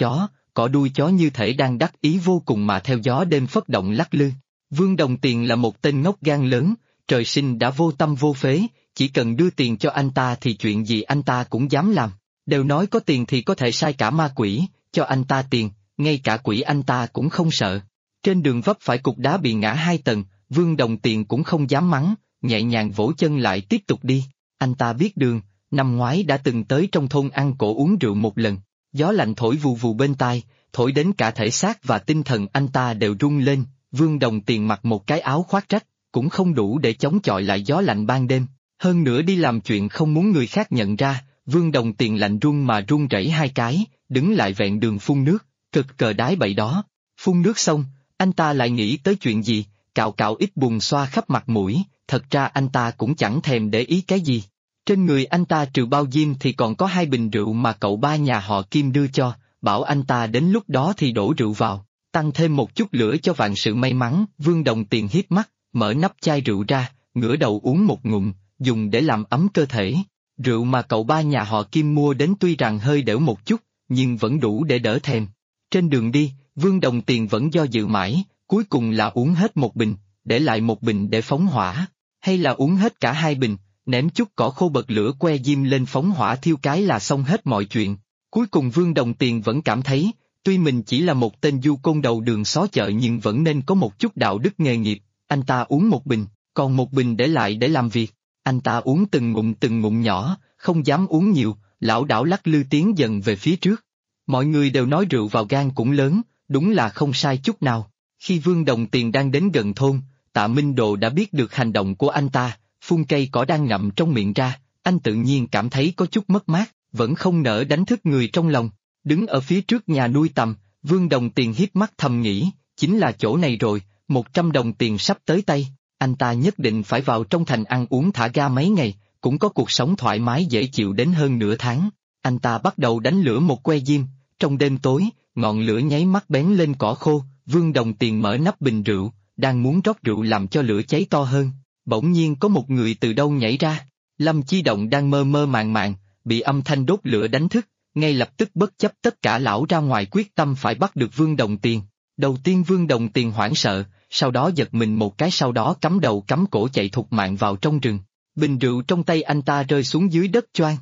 cỏ đuôi chó như thể đang đắc ý vô cùng mà theo gió đêm phất động lắc lư. Vương Đồng Tiền là một tên ngốc gan lớn, trời sinh đã vô tâm vô phế, chỉ cần đưa tiền cho anh ta thì chuyện gì anh ta cũng dám làm. Đều nói có tiền thì có thể sai cả ma quỷ, cho anh ta tiền, ngay cả quỷ anh ta cũng không sợ. Trên đường vấp phải cục đá bị ngã 2 tầng, Vương Đồng Tiền cũng không dám mắng, nhẹ nhàng vỗ chân lại tiếp tục đi. Anh ta biết đường, năm ngoái đã từng tới trong thôn ăn cổ uống rượu một lần. Gió lạnh thổi vù vù bên tai, thổi đến cả thể xác và tinh thần anh ta đều rung lên. Vương Đồng Tiền mặc một cái áo khoác rách, cũng không đủ để chống chọi lại gió lạnh ban đêm. Hơn nữa đi làm chuyện không muốn người khác nhận ra, Vương Đồng Tiền lạnh run mà run rẩy 2 cái, đứng lại vẹn đường phun nước, cực cờ đái bậy đó. Phun nước xong, anh ta lại nghĩ tới chuyện gì, cạo cạo ít bùn xoa khắp mặt mũi, thật ra anh ta cũng chẳng thèm để ý cái gì. Trên người anh ta trừ bao diêm thì còn có 2 bình rượu mà cậu ba nhà họ Kim đưa cho, bảo anh ta đến lúc đó thì đổ rượu vào, tăng thêm một chút lửa cho vạn sự may mắn. Vương Đồng Tiền híp mắt, mở nắp chai rượu ra, ngửa đầu uống một ngụm, dùng để làm ấm cơ thể. Rượu mà cậu ba nhà họ Kim mua đến tuy rằng hơi đểu một chút, nhưng vẫn đủ để đỡ thèm. Trên đường đi, Vương Đồng Tiền vẫn do dự mãi, cuối cùng là uống hết một bình, để lại một bình để phóng hỏa, hay là uống hết cả 2 bình, ném chút cỏ khô bật lửa que diêm lên phóng hỏa thiêu cái là xong hết mọi chuyện. Cuối cùng Vương Đồng Tiền vẫn cảm thấy, tuy mình chỉ là một tên du côn đầu đường xó chợ nhưng vẫn nên có một chút đạo đức nghề nghiệp. Anh ta uống một bình, còn một bình để lại để làm việc. Anh ta uống từng ngụm nhỏ, không dám uống nhiều, lảo đảo lắc lư tiến dần về phía trước. Mọi người đều nói rượu vào gan cũng lớn, đúng là không sai chút nào. Khi Vương Đồng Tiền đang đến gần thôn, Tạ Minh Đồ đã biết được hành động của anh ta, phun cây cỏ đang ngậm trong miệng ra, anh tự nhiên cảm thấy có chút mất mát, vẫn không nỡ đánh thức người trong lòng. Đứng ở phía trước nhà nuôi tầm, Vương Đồng Tiền híp mắt thầm nghĩ, chính là chỗ này rồi, 100 đồng tiền sắp tới tay, anh ta nhất định phải vào trong thành ăn uống thả ga mấy ngày, cũng có cuộc sống thoải mái dễ chịu đến hơn nửa tháng. Anh ta bắt đầu đánh lửa một que diêm, trong đêm tối, ngọn lửa nháy mắt bén lên cỏ khô, Vương Đồng Tiền mở nắp bình rượu, đang muốn rót rượu làm cho lửa cháy to hơn. Bỗng nhiên có một người từ đâu nhảy ra, Lâm Chi Động đang mơ mơ màng màng, bị âm thanh đốt lửa đánh thức, ngay lập tức bất chấp tất cả lão ra ngoài quyết tâm phải bắt được Vương Đồng Tiền. Đầu tiên Vương Đồng Tiền hoảng sợ, sau đó giật mình một cái, sau đó cắm đầu cắm cổ chạy thục mạng vào trong rừng. Bình rượu trong tay anh ta rơi xuống dưới đất choang.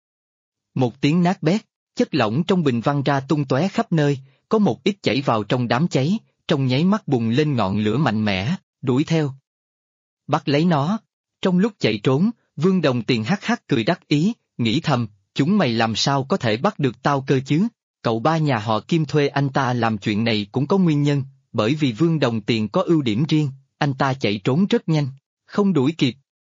Một tiếng nát bét, chất lỏng trong bình văng ra tung tóe khắp nơi, có một ít chảy vào trong đám cháy, trong nháy mắt bùng lên ngọn lửa mạnh mẽ, đuổi theo. Bắt lấy nó. Trong lúc chạy trốn, Vương Đồng Tiền hắc hắc cười đắc ý, nghĩ thầm, chúng mày làm sao có thể bắt được tao cơ chứ? Cậu ba nhà họ Kim thuê anh ta làm chuyện này cũng có nguyên nhân, bởi vì Vương Đồng Tiền có ưu điểm riêng, anh ta chạy trốn rất nhanh, không đuổi kịp.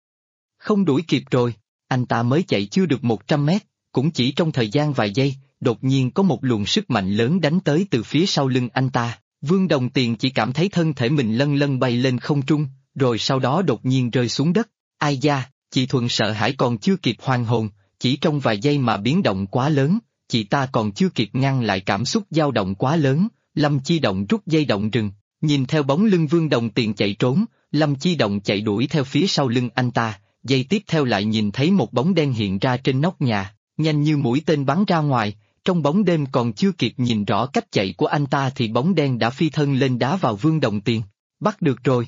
Không đuổi kịp rồi, anh ta mới chạy chưa được 100 mét, cũng chỉ trong thời gian vài giây, đột nhiên có một luồng sức mạnh lớn đánh tới từ phía sau lưng anh ta. Vương Đồng Tiền chỉ cảm thấy thân thể mình lân lân bay lên không trung, rồi sau đó đột nhiên rơi xuống đất. Ai da, chị Thuận sợ hãi còn chưa kịp hoàn hồn, chỉ trong vài giây mà biến động quá lớn, chị ta còn chưa kịp ngăn lại cảm xúc dao động quá lớn. Lâm Chi Động rút dây động rừng, nhìn theo bóng lưng Vương Đồng Tiền chạy trốn, Lâm Chi Động chạy đuổi theo phía sau lưng anh ta, giây tiếp theo lại nhìn thấy một bóng đen hiện ra trên nóc nhà, nhanh như mũi tên bắn ra ngoài, trong bóng đêm còn chưa kịp nhìn rõ cách chạy của anh ta thì bóng đen đã phi thân lên đá vào Vương Đồng Tiền. Bắt được rồi.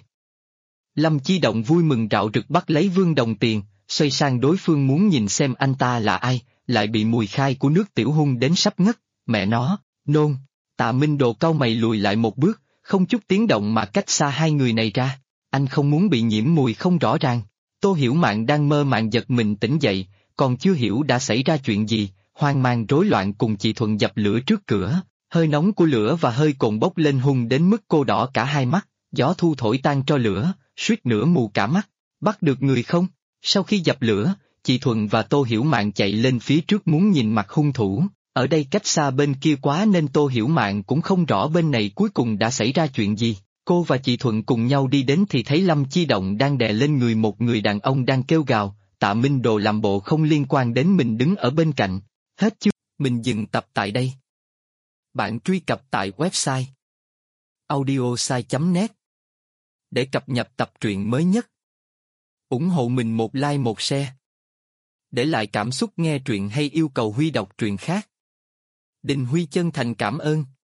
Lâm Chi Động vui mừng rạo rực bắt lấy Vương Đồng Tiền, xoay sang đối phương muốn nhìn xem anh ta là ai, lại bị mùi khai của nước tiểu hung đến sắp ngất, mẹ nó, nôn. Tạ Minh Đồ cau mày lùi lại một bước, không chút tiếng động mà cách xa hai người này ra, anh không muốn bị nhiễm mùi không rõ ràng. Tô Hiểu Mạn đang mơ màng giật mình tỉnh dậy, còn chưa hiểu đã xảy ra chuyện gì, hoang mang rối loạn cùng chị Thuận dập lửa trước cửa, hơi nóng của lửa và hơi cồn bốc lên hung đến mức cô đỏ cả hai mắt, gió thu thổi tan tro lửa, suýt nữa mù cả mắt. Bắt được người không? Sau khi dập lửa, chị Thuận và Tô Hiểu Mạn chạy lên phía trước muốn nhìn mặt hung thủ, ở đây cách xa bên kia quá nên Tô Hiểu Mạn cũng không rõ bên này cuối cùng đã xảy ra chuyện gì. Cô và chị Thuận cùng nhau đi đến thì thấy Lâm Chi Động đang đè lên người một người đàn ông đang kêu gào, Tạ Minh Đồ làm bộ không liên quan đến mình đứng ở bên cạnh. Hết chương, mình dừng tập tại đây. Bạn truy cập tại website audiosai.net để cập nhật tập truyện mới nhất. Ủng hộ mình một like một share. Để lại cảm xúc nghe truyện hay yêu cầu Huy đọc truyện khác. Đình Huy chân thành cảm ơn.